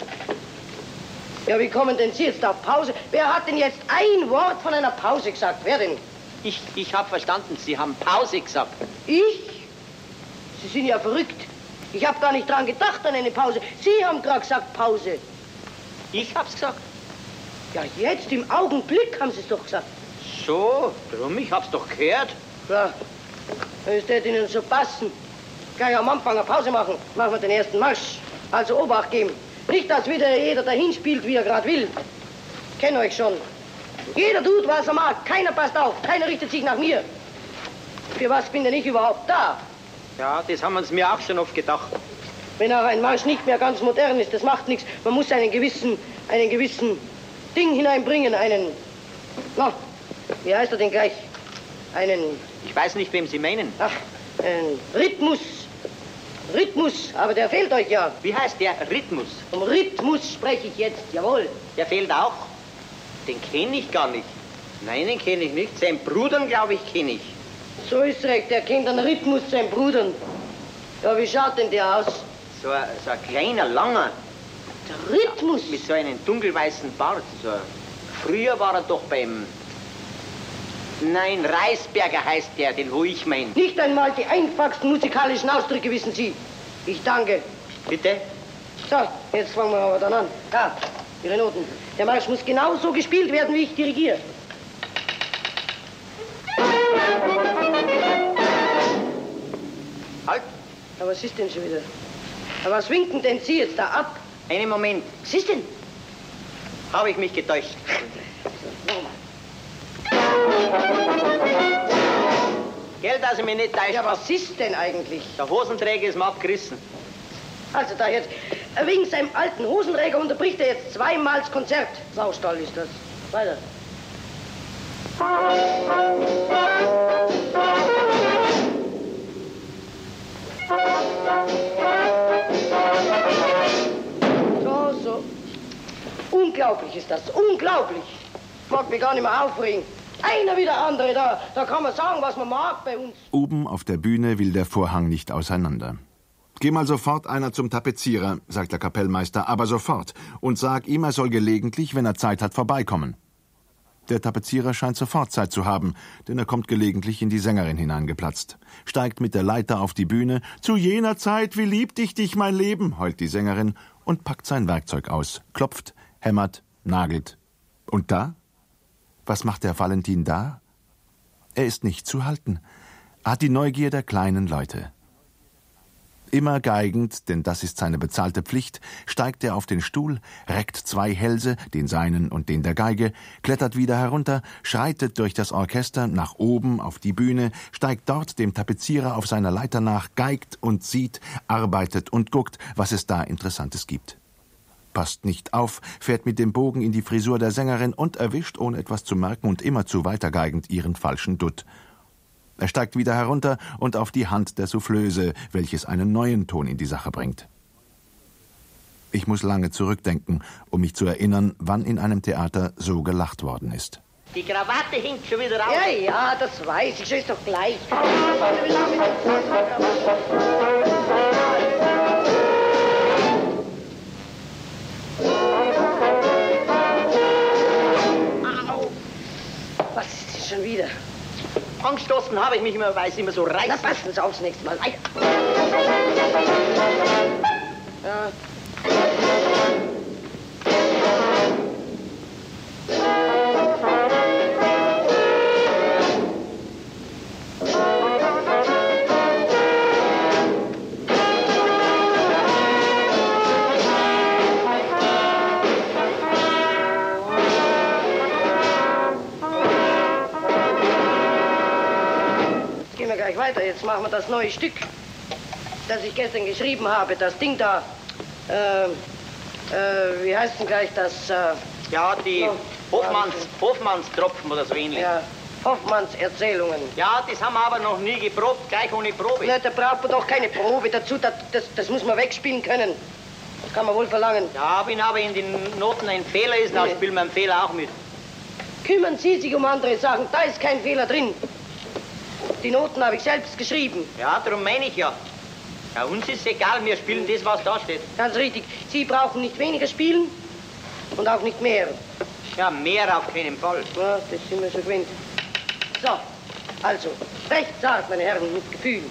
Ja, wie kommen denn Sie jetzt auf Pause? Wer hat denn jetzt ein Wort von einer Pause gesagt? Wer denn? Ich, ich habe verstanden, Sie haben Pause gesagt. Ich? Sie sind ja verrückt. Ich habe gar nicht dran gedacht an eine Pause. Sie haben gerade gesagt Pause. Ich hab's gesagt. Ja, jetzt im Augenblick haben Sie es doch gesagt. So, drum, ich hab's doch gehört. Ja, es wird Ihnen so passen. Gleich am Anfang eine Pause machen. Machen wir den ersten Marsch. Also Obacht geben. Nicht, dass wieder jeder dahin spielt, wie er gerade will. Ich kenne euch schon. Jeder tut, was er mag. Keiner passt auf. Keiner richtet sich nach mir. Für was bin denn ich überhaupt da? Ja, das haben wir uns mir auch schon oft gedacht. Wenn auch ein Marsch nicht mehr ganz modern ist, das macht nichts. Man muss einen gewissen, einen gewissen Ding hineinbringen, einen, na, wie heißt er denn gleich? Einen... Ich weiß nicht, wem Sie meinen. Ach, einen Rhythmus. Rhythmus, aber der fehlt euch ja. Wie heißt der Rhythmus? Vom Rhythmus spreche ich jetzt, jawohl. Der fehlt auch. Den kenne ich gar nicht. Nein, den kenne ich nicht. Seinen Bruder, glaube ich, kenne ich. So ist recht, der kennt den Rhythmus, seinen Brudern. Ja, wie schaut denn der aus? So ein, so ein kleiner, langer. Der Rhythmus? Ja, mit so einem dunkelweißen Bart. So. Früher war er doch beim... Nein, Reisberger heißt der, den wo ich mein. Nicht einmal die einfachsten musikalischen Ausdrücke, wissen Sie. Ich danke. Bitte? So, jetzt fangen wir aber dann an. Da, Ihre Noten. Der Marsch muss genauso gespielt werden, wie ich dirigiere. Halt! Aber was ist denn schon wieder? Aber was winken denn Sie jetzt da ab? Einen Moment. Was ist denn? Habe ich mich getäuscht. Nochmal. Gell, dass ich mich nicht täuscht. Ja, was ist denn eigentlich? Der Hosenträger ist mir abgerissen. Also da jetzt, wegen seinem alten Hosenträger unterbricht er jetzt zweimal das Konzert. Saustall ist das. Weiter. So, so. Unglaublich ist das, unglaublich. Ich mag mich gar nicht mehr aufregen. Einer wie der andere, da, da kann man sagen, was man mag bei uns. Oben auf der Bühne will der Vorhang nicht auseinander. Geh mal sofort einer zum Tapezierer, sagt der Kapellmeister, aber sofort. Und sag ihm, er soll gelegentlich, wenn er Zeit hat, vorbeikommen. Der Tapezierer scheint sofort Zeit zu haben, denn er kommt gelegentlich in die Sängerin hineingeplatzt. Steigt mit der Leiter auf die Bühne. Zu jener Zeit, wie liebt ich dich, mein Leben, heult die Sängerin und packt sein Werkzeug aus, klopft, hämmert, nagelt. Und da? Was macht der Valentin da? Er ist nicht zu halten. Er hat die Neugier der kleinen Leute. Immer geigend, denn das ist seine bezahlte Pflicht, steigt er auf den Stuhl, reckt zwei Hälse, den seinen und den der Geige, klettert wieder herunter, schreitet durch das Orchester nach oben auf die Bühne, steigt dort dem Tapezierer auf seiner Leiter nach, geigt und sieht, arbeitet und guckt, was es da Interessantes gibt. Passt nicht auf, fährt mit dem Bogen in die Frisur der Sängerin und erwischt, ohne etwas zu merken und immerzu weitergeigend, ihren falschen Dutt. Er steigt wieder herunter und auf die Hand der Soufflöse, welches einen neuen Ton in die Sache bringt. Ich muss lange zurückdenken, um mich zu erinnern, wann in einem Theater so gelacht worden ist. Die Krawatte hängt schon wieder raus. Ja, ja, das weiß ich, ist doch gleich. Au! Was ist das schon wieder? Angestoßen habe ich mich immer, weil es immer so reißt. Na, passen Sie aufs nächste Mal. Weiter. Ja. Weiter. Jetzt machen wir das neue Stück, das ich gestern geschrieben habe. Das Ding da, äh, äh, wie heißt denn gleich das? Äh, ja, die oh, Hofmanns, Hofmannstropfen oder so ähnlich. Ja, Hoffmanns Erzählungen. Ja, das haben wir aber noch nie geprobt, gleich ohne Probe. Na, da braucht man doch keine Probe dazu, das, das, das muss man wegspielen können. Das kann man wohl verlangen. Ja, wenn aber in den Noten ein Fehler ist, dann spielen wir einen Fehler auch mit. Kümmern Sie sich um andere Sachen, da ist kein Fehler drin. Die Noten habe ich selbst geschrieben. Ja, darum meine ich ja. Ja, uns ist egal, wir spielen das, was da steht. Ganz richtig. Sie brauchen nicht weniger spielen und auch nicht mehr. Ja, mehr auf keinen Fall. Ja, das sind wir schon gewöhnt. So, also, recht zart, meine Herren, mit Gefühl.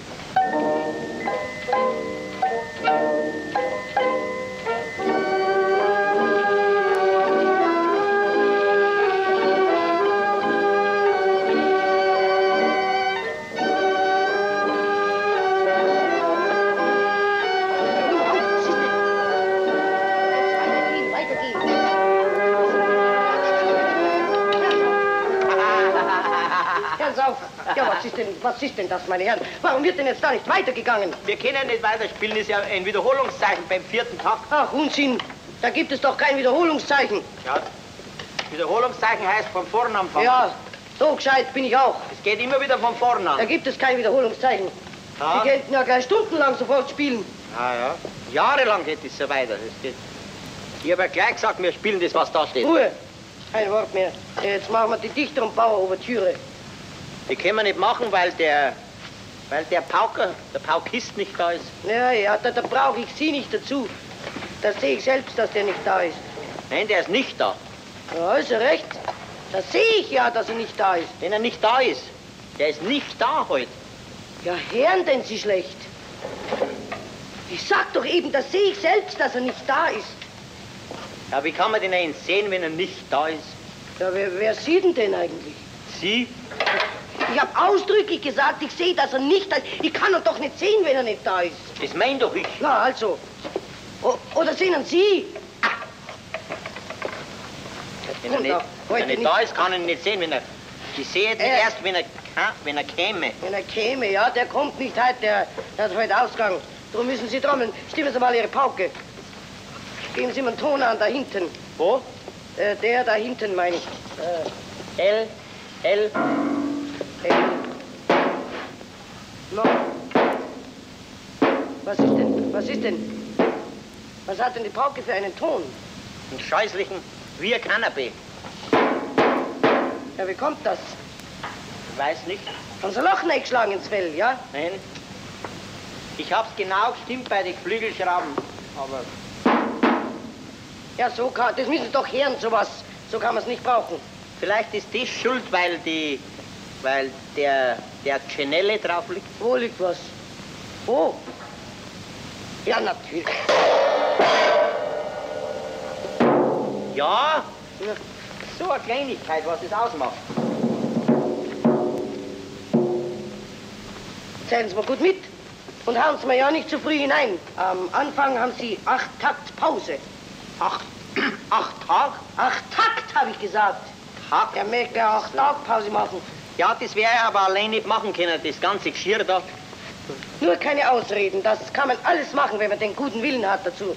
Ja, was ist denn, was ist denn das, meine Herren? Warum wird denn jetzt da nicht weitergegangen? Wir können nicht weiterspielen, das ist ja ein Wiederholungszeichen beim vierten Takt. Ach, Unsinn. Da gibt es doch kein Wiederholungszeichen. Ja, Wiederholungszeichen heißt von vorn anfangen. Ja, so gescheit bin ich auch. Es geht immer wieder von vorn an. Da gibt es kein Wiederholungszeichen. Ja. Die könnten ja gleich stundenlang sofort spielen. Ja, ja. Jahrelang geht es so weiter. Das geht. Ich habe ja gleich gesagt, wir spielen das, was da steht. Ruhe. Kein Wort mehr. Jetzt machen wir die Dichter- und Bauer-Ouvertüre. Die können wir nicht machen, weil der, weil der Pauker, der Paukist nicht da ist. Ja, ja, da, da brauche ich Sie nicht dazu. Das sehe ich selbst, dass der nicht da ist. Nein, der ist nicht da. Ja, ist er recht. Das sehe ich ja, dass er nicht da ist. Wenn er nicht da ist. Der ist nicht da heute. Ja, hören denn Sie schlecht? Ich sag doch eben, das sehe ich selbst, dass er nicht da ist. Ja, wie kann man den einen sehen, wenn er nicht da ist? Ja, wer, wer sieht denn denn eigentlich? Sie? Ich habe ausdrücklich gesagt, ich sehe, dass er nicht da ist. Ich kann ihn doch nicht sehen, wenn er nicht da ist. Das mein doch ich. Na, also. O oder sehen Sie? Wenn er nicht, wenn er nicht da ist, kann ich ihn nicht sehen. Wenn er, ich sehe jetzt Äh. erst, wenn er, wenn er käme. Wenn er käme, ja, der kommt nicht heute, der, der hat heute Ausgang. Darum müssen Sie trommeln. Stimmen Sie mal Ihre Pauke. Geben Sie mir einen Ton an, da hinten. Wo? Äh, der da hinten, meine ich. Äh, L, L. L. No. Was ist denn? Was ist denn? Was hat denn die Pauke für einen Ton? Einen scheußlichen Wir Kanapé. Ja, wie kommt das? Ich weiß nicht. Haben Sie Loch eingeschlagen ins Fell, ja? Nein. Ich hab's genau gestimmt bei den Flügelschrauben. Aber. Ja, so kann. Das müssen Sie doch hören, sowas. So kann man es nicht brauchen. Vielleicht ist das schuld, weil die. weil der. der Cenelle drauf liegt. Wo liegt was? Wo? Ja, natürlich. Ja, so eine Kleinigkeit, was das ausmacht. Zählen Sie mal gut mit und hauen Sie mir ja nicht zu früh hinein. Am Anfang haben Sie acht Takt Pause. Acht, acht Tag? Acht Takt, habe ich gesagt. Takt? Der möchte ja acht Tag Pause machen. Ja, das wäre er aber allein nicht machen können, das ganze Geschirr da. Nur keine Ausreden, das kann man alles machen, wenn man den guten Willen hat dazu.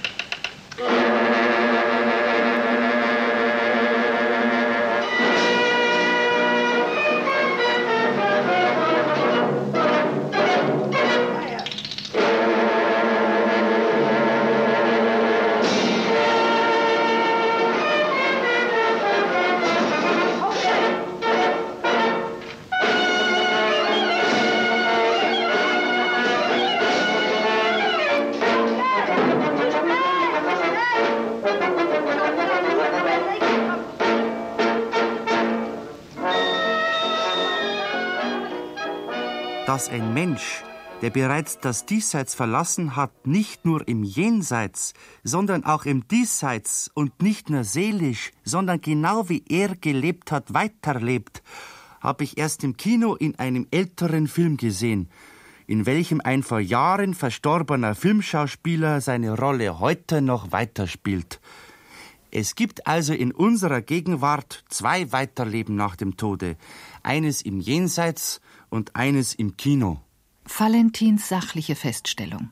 Dass ein Mensch, der bereits das Diesseits verlassen hat, nicht nur im Jenseits, sondern auch im Diesseits und nicht nur seelisch, sondern genau wie er gelebt hat, weiterlebt, habe ich erst im Kino in einem älteren Film gesehen, in welchem ein vor Jahren verstorbener Filmschauspieler seine Rolle heute noch weiterspielt. Es gibt also in unserer Gegenwart zwei Weiterleben nach dem Tode, eines im Jenseits und eines im Kino. Valentins sachliche Feststellung.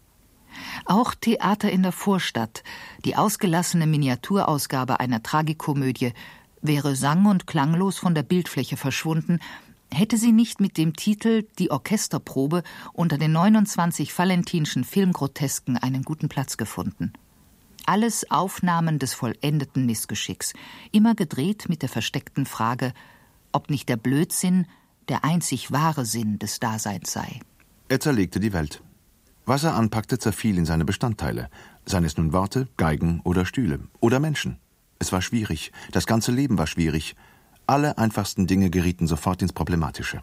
Auch Theater in der Vorstadt, die ausgelassene Miniaturausgabe einer Tragikomödie, wäre sang- und klanglos von der Bildfläche verschwunden, hätte sie nicht mit dem Titel Die Orchesterprobe unter den neunundzwanzig valentinschen Filmgrotesken einen guten Platz gefunden. Alles Aufnahmen des vollendeten Missgeschicks, immer gedreht mit der versteckten Frage, ob nicht der Blödsinn der einzig wahre Sinn des Daseins sei. Er zerlegte die Welt. Was er anpackte, zerfiel in seine Bestandteile. Seien es nun Worte, Geigen oder Stühle oder Menschen. Es war schwierig. Das ganze Leben war schwierig. Alle einfachsten Dinge gerieten sofort ins Problematische.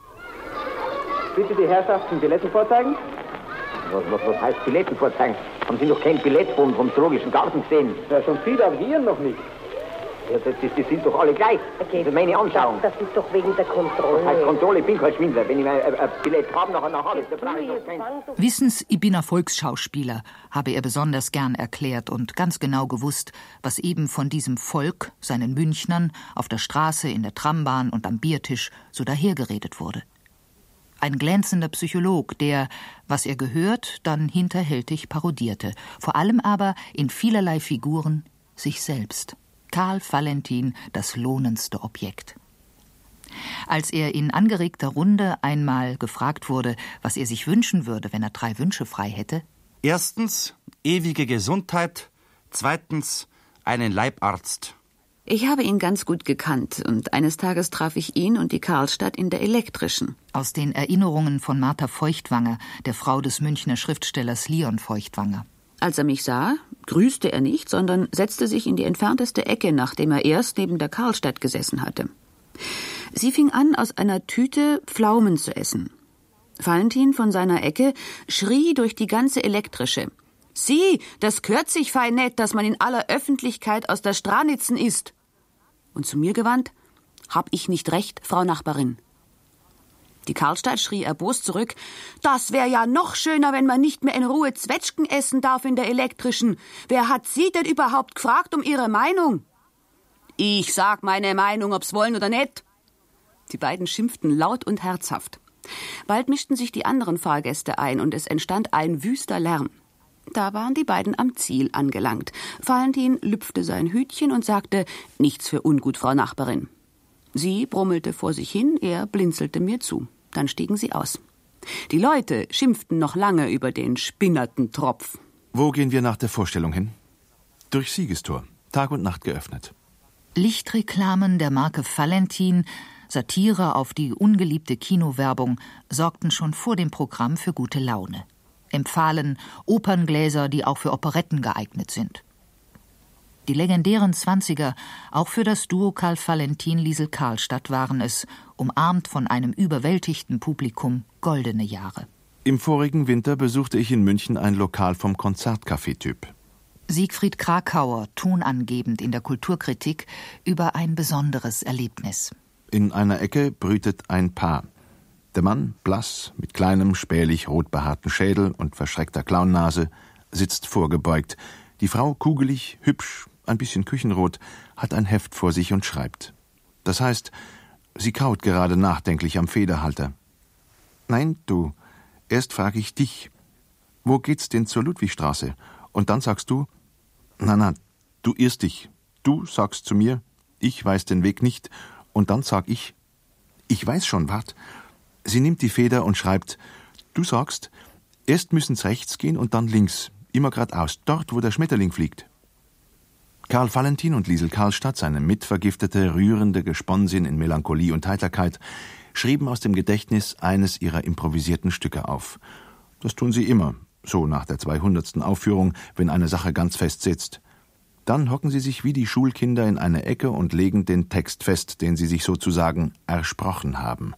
Bitte die Herrschaften Billetten vorzeigen? Was, was, was heißt Billetten vorzeigen? Haben Sie noch kein Billett vom, vom Zoologischen Garten gesehen? Ja, schon viele, aber die Ihren noch nicht. Ja, das, das, das sind doch alle gleich. Okay. Das ist meine Anschauung. Das ist doch wegen der Kontrolle. Das heißt Kontrolle, ich bin kein Schwindler. Wenn ich ein, ein Billett habe, nachher nach alles, dann brauche ich noch kein... Wissens, ich bin ein Volksschauspieler, habe er besonders gern erklärt und ganz genau gewusst, was eben von diesem Volk, seinen Münchnern, auf der Straße, in der Trambahn und am Biertisch so dahergeredet wurde. Ein glänzender Psycholog, der, was er gehört, dann hinterhältig parodierte. Vor allem aber in vielerlei Figuren sich selbst. Karl Valentin, das lohnendste Objekt. Als er in angeregter Runde einmal gefragt wurde, was er sich wünschen würde, wenn er drei Wünsche frei hätte. Erstens ewige Gesundheit, zweitens einen Leibarzt. Ich habe ihn ganz gut gekannt und eines Tages traf ich ihn und die Karlstadt in der Elektrischen. Aus den Erinnerungen von Martha Feuchtwanger, der Frau des Münchner Schriftstellers Leon Feuchtwanger. Als er mich sah, grüßte er nicht, sondern setzte sich in die entfernteste Ecke, nachdem er erst neben der Karlstadt gesessen hatte. Sie fing an, aus einer Tüte Pflaumen zu essen. Valentin von seiner Ecke schrie durch die ganze Elektrische: »Sieh, das gehört sich fein nett, dass man in aller Öffentlichkeit aus der Stranitzen isst.« Und zu mir gewandt: »Hab ich nicht recht, Frau Nachbarin?« Die Karlstadt schrie erbost zurück: »Das wär ja noch schöner, wenn man nicht mehr in Ruhe Zwetschgen essen darf in der Elektrischen. Wer hat Sie denn überhaupt gefragt um Ihre Meinung?« »Ich sag meine Meinung, ob's wollen oder nicht.« Die beiden schimpften laut und herzhaft. Bald mischten sich die anderen Fahrgäste ein und es entstand ein wüster Lärm. Da waren die beiden am Ziel angelangt. Valentin lüpfte sein Hütchen und sagte: »Nichts für ungut, Frau Nachbarin.« Sie brummelte vor sich hin, er blinzelte mir zu. Dann stiegen sie aus. Die Leute schimpften noch lange über den spinnerten Tropf. Wo gehen wir nach der Vorstellung hin? Durch Siegestor, Tag und Nacht geöffnet. Lichtreklamen der Marke Valentin, Satire auf die ungeliebte Kinowerbung sorgten schon vor dem Programm für gute Laune. Empfahlen Operngläser, die auch für Operetten geeignet sind. Die legendären Zwanziger, auch für das Duo Karl Valentin-Liesel Karlstadt waren es, umarmt von einem überwältigten Publikum, goldene Jahre. Im vorigen Winter besuchte ich in München ein Lokal vom Konzertcafé-Typ. Siegfried Krakauer, tonangebend in der Kulturkritik, über ein besonderes Erlebnis. In einer Ecke brütet ein Paar. Der Mann, blass, mit kleinem, spärlich rot behaarten Schädel und verschreckter Clownnase, sitzt vorgebeugt. Die Frau, kugelig, hübsch, ein bisschen küchenrot, hat ein Heft vor sich und schreibt. Das heißt, sie kaut gerade nachdenklich am Federhalter. »Nein, du, erst frage ich dich, wo geht's denn zur Ludwigstraße? Und dann sagst du, na, na, du irrst dich. Du sagst zu mir, ich weiß den Weg nicht. Und dann sag ich, ich weiß schon, wart.« Sie nimmt die Feder und schreibt, du sagst, erst müssen's rechts gehen und dann links, immer geradeaus, dort, wo der Schmetterling fliegt. Karl Valentin und Liesel Karlstadt, seine mitvergiftete, rührende Gesponsin in Melancholie und Heiterkeit, schrieben aus dem Gedächtnis eines ihrer improvisierten Stücke auf. Das tun sie immer, so nach der zweihundertsten Aufführung, wenn eine Sache ganz fest sitzt. Dann hocken sie sich wie die Schulkinder in eine Ecke und legen den Text fest, den sie sich sozusagen ersprochen haben.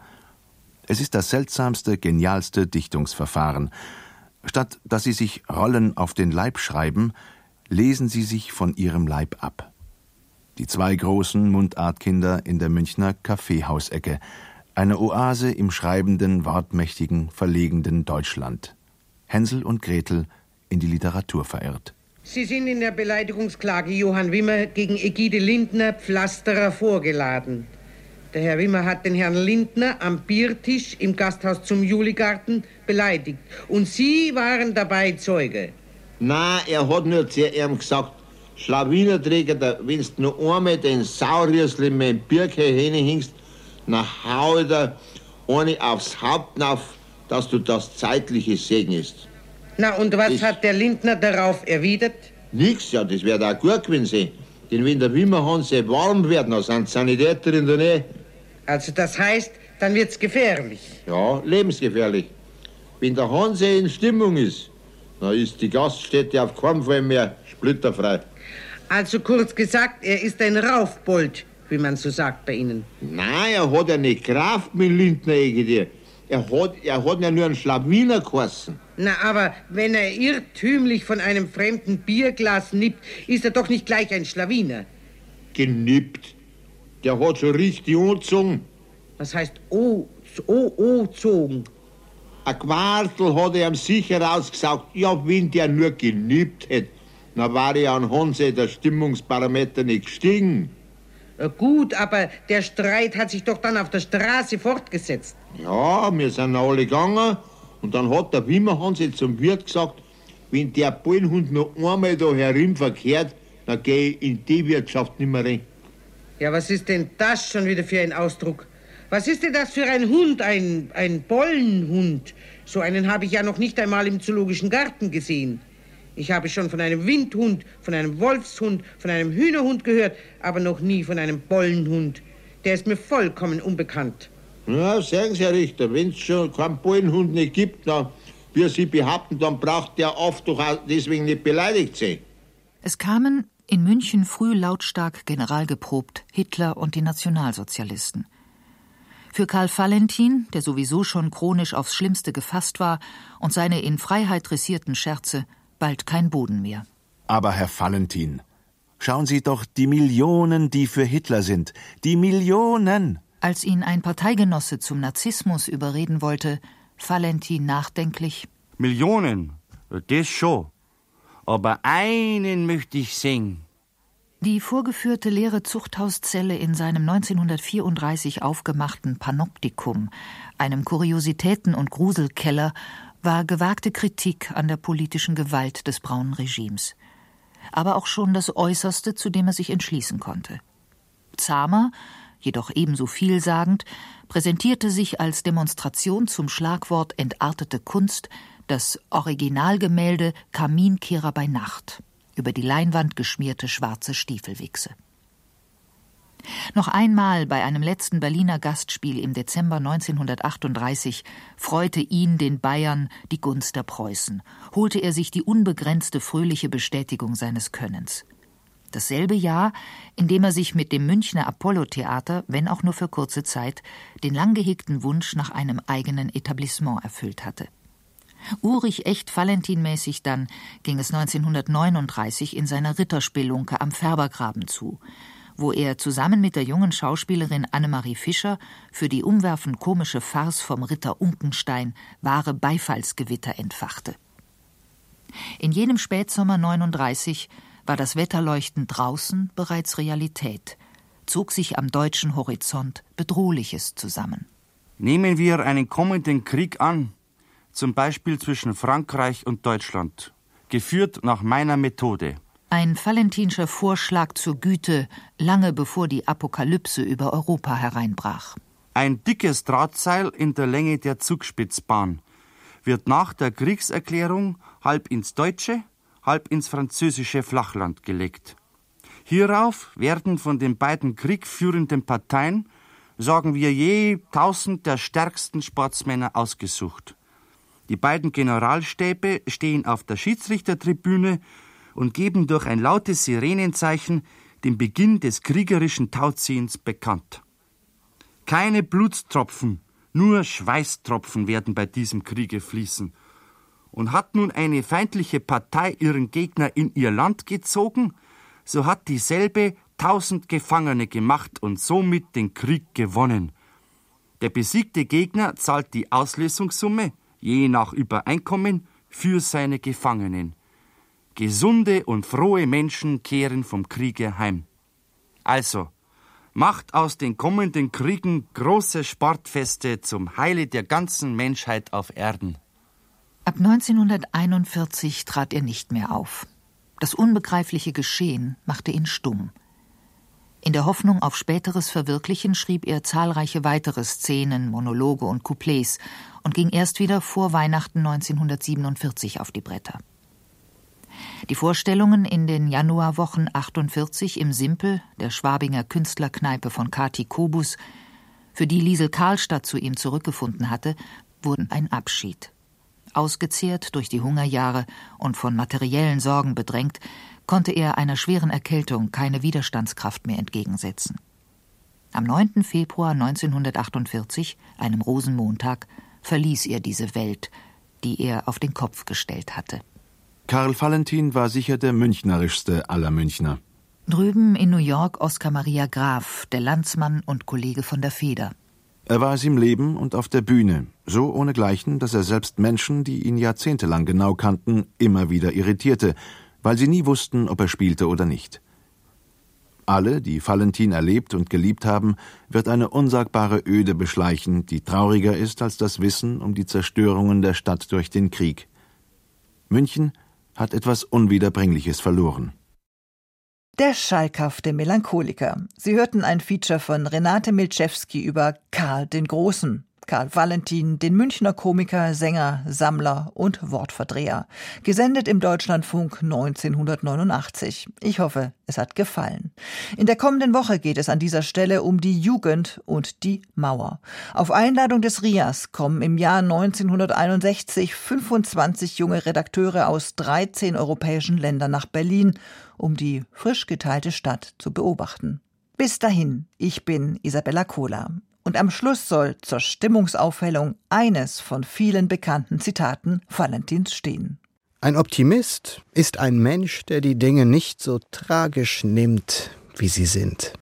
Es ist das seltsamste, genialste Dichtungsverfahren. Statt dass sie sich Rollen auf den Leib schreiben, lesen sie sich von ihrem Leib ab. Die zwei großen Mundartkinder in der Münchner Kaffeehausecke. Eine Oase im schreibenden, wortmächtigen, verlegenden Deutschland. Hänsel und Gretel in die Literatur verirrt. Sie sind in der Beleidigungsklage Johann Wimmer gegen Egide Lindner, Pflasterer, vorgeladen. Der Herr Wimmer hat den Herrn Lindner am Biertisch im Gasthaus zum Juligarten beleidigt. Und Sie waren dabei Zeuge. Nein, er hat nur zu ihm gesagt, Schlawinerträger, wenn du noch einmal den Sauriersli mit dem Birke hinhängst, dann hau ich dir eine aufs Haupt auf, dass du das Zeitliche segnest. Na, und was das hat der Lindner darauf erwidert? Nix, ja, das wird auch gut gewesen. Denn wenn der Wimmerhanse warm wird, dann sind Sanitäter in der Nähe. Also das heißt, dann wird's gefährlich. Ja, lebensgefährlich. Wenn der Hanse in Stimmung ist, dann ist die Gaststätte auf keinen Fall mehr splitterfrei. Also kurz gesagt, er ist ein Raufbold, wie man so sagt bei Ihnen. Nein, er hat ja nicht Kraft mit Lindner irgendwie. Er hat, er hat ja nur einen Schlawiner geheißen. Na, aber wenn er irrtümlich von einem fremden Bierglas nippt, ist er doch nicht gleich ein Schlawiner. Genippt. Der hat schon richtig angezogen. Was heißt O, O, O zogen? Ein Quartel hat er ihm sicher rausgesagt, ja, wenn der nur genippt hätte, dann war ja an Hanse der Stimmungsparameter nicht gestiegen. Gut, aber der Streit hat sich doch dann auf der Straße fortgesetzt. Ja, wir sind alle gegangen und dann hat der Wimmerhanse zum Wirt gesagt, wenn der Bullenhund noch einmal da herin verkehrt, dann gehe ich in die Wirtschaft nicht mehr rein. Ja, was ist denn das schon wieder für ein Ausdruck? Was ist denn das für ein Hund, ein, ein Bollenhund? So einen habe ich ja noch nicht einmal im Zoologischen Garten gesehen. Ich habe schon von einem Windhund, von einem Wolfshund, von einem Hühnerhund gehört, aber noch nie von einem Bollenhund. Der ist mir vollkommen unbekannt. Ja, sagen Sie, Herr Richter, wenn es schon keinen Bollenhund nicht gibt, dann, wie Sie behaupten, dann braucht der oft doch auch deswegen nicht beleidigt sein. Es kamen in München früh lautstark generalgeprobt Hitler und die Nationalsozialisten. Für Karl Valentin, der sowieso schon chronisch aufs Schlimmste gefasst war und seine in Freiheit dressierten Scherze, bald kein Boden mehr. Aber Herr Valentin, schauen Sie doch die Millionen, die für Hitler sind. Die Millionen! Als ihn ein Parteigenosse zum Narzissmus überreden wollte, Valentin nachdenklich: Millionen, das schon. Aber einen möchte ich sehen. Die vorgeführte leere Zuchthauszelle in seinem neunzehnhundertvierunddreißig aufgemachten Panoptikum, einem Kuriositäten- und Gruselkeller, war gewagte Kritik an der politischen Gewalt des braunen Regimes. Aber auch schon das Äußerste, zu dem er sich entschließen konnte. Zahmer, jedoch ebenso vielsagend, präsentierte sich als Demonstration zum Schlagwort entartete Kunst das Originalgemälde Kaminkehrer bei Nacht, über die Leinwand geschmierte schwarze Stiefelwichse. Noch einmal bei einem letzten Berliner Gastspiel im Dezember neunzehnhundertachtunddreißig freute ihn, den Bayern, die Gunst der Preußen, holte er sich die unbegrenzte fröhliche Bestätigung seines Könnens. Dasselbe Jahr, in dem er sich mit dem Münchner Apollo-Theater, wenn auch nur für kurze Zeit, den lang gehegten Wunsch nach einem eigenen Etablissement erfüllt hatte. Urig echt valentinmäßig dann ging es neunzehnhundertneununddreißig in seiner Ritterspelunke am Färbergraben zu, wo er zusammen mit der jungen Schauspielerin Annemarie Fischer für die umwerfend komische Farce vom Ritter Unkenstein wahre Beifallsgewitter entfachte. In jenem Spätsommer neununddreißig war das Wetterleuchten draußen bereits Realität, zog sich am deutschen Horizont Bedrohliches zusammen. Nehmen wir einen kommenden Krieg an, zum Beispiel zwischen Frankreich und Deutschland, geführt nach meiner Methode. Ein valentinscher Vorschlag zur Güte, lange bevor die Apokalypse über Europa hereinbrach. Ein dickes Drahtseil in der Länge der Zugspitzbahn wird nach der Kriegserklärung halb ins deutsche, halb ins französische Flachland gelegt. Hierauf werden von den beiden kriegführenden Parteien, sagen wir je, tausend der stärksten Sportsmänner ausgesucht. Die beiden Generalstäbe stehen auf der Schiedsrichtertribüne und geben durch ein lautes Sirenenzeichen den Beginn des kriegerischen Tauziehens bekannt. Keine Blutstropfen, nur Schweißtropfen werden bei diesem Kriege fließen. Und hat nun eine feindliche Partei ihren Gegner in ihr Land gezogen, so hat dieselbe tausend Gefangene gemacht und somit den Krieg gewonnen. Der besiegte Gegner zahlt die Auslösungssumme, je nach Übereinkommen, für seine Gefangenen. Gesunde und frohe Menschen kehren vom Kriege heim. Also, macht aus den kommenden Kriegen große Sportfeste zum Heile der ganzen Menschheit auf Erden. Ab neunzehnhunderteinundvierzig trat er nicht mehr auf. Das unbegreifliche Geschehen machte ihn stumm. In der Hoffnung auf späteres Verwirklichen schrieb er zahlreiche weitere Szenen, Monologe und Couplets und ging erst wieder vor Weihnachten neunzehnhundertsiebenundvierzig auf die Bretter. Die Vorstellungen in den Januarwochen achtundvierzig im Simpel, der Schwabinger Künstlerkneipe von Kati Kobus, für die Liesel Karlstadt zu ihm zurückgefunden hatte, wurden ein Abschied. Ausgezehrt durch die Hungerjahre und von materiellen Sorgen bedrängt, konnte er einer schweren Erkältung keine Widerstandskraft mehr entgegensetzen. Am neunten Februar neunzehnhundertachtundvierzig, einem Rosenmontag, verließ er diese Welt, die er auf den Kopf gestellt hatte. Karl Valentin war sicher der münchnerischste aller Münchner. Drüben in New York Oskar Maria Graf, der Landsmann und Kollege von der Feder. Er war es im Leben und auf der Bühne, so ohnegleichen, dass er selbst Menschen, die ihn jahrzehntelang genau kannten, immer wieder irritierte, weil sie nie wussten, ob er spielte oder nicht. Alle, die Valentin erlebt und geliebt haben, wird eine unsagbare Öde beschleichen, die trauriger ist als das Wissen um die Zerstörungen der Stadt durch den Krieg. München hat etwas Unwiederbringliches verloren. Der schalkhafte Melancholiker. Sie hörten ein Feature von Renate Milczewski über Karl den Großen. Karl Valentin, den Münchner Komiker, Sänger, Sammler und Wortverdreher. Gesendet im Deutschlandfunk neunzehnhundertneunundachtzig. Ich hoffe, es hat gefallen. In der kommenden Woche geht es an dieser Stelle um die Jugend und die Mauer. Auf Einladung des R I A S kommen im Jahr neunzehnhunderteinundsechzig fünfundzwanzig junge Redakteure aus dreizehn europäischen Ländern nach Berlin, um die frisch geteilte Stadt zu beobachten. Bis dahin, ich bin Isabella Kohler. Und am Schluss soll zur Stimmungsaufhellung eines von vielen bekannten Zitaten Valentins stehen. Ein Optimist ist ein Mensch, der die Dinge nicht so tragisch nimmt, wie sie sind.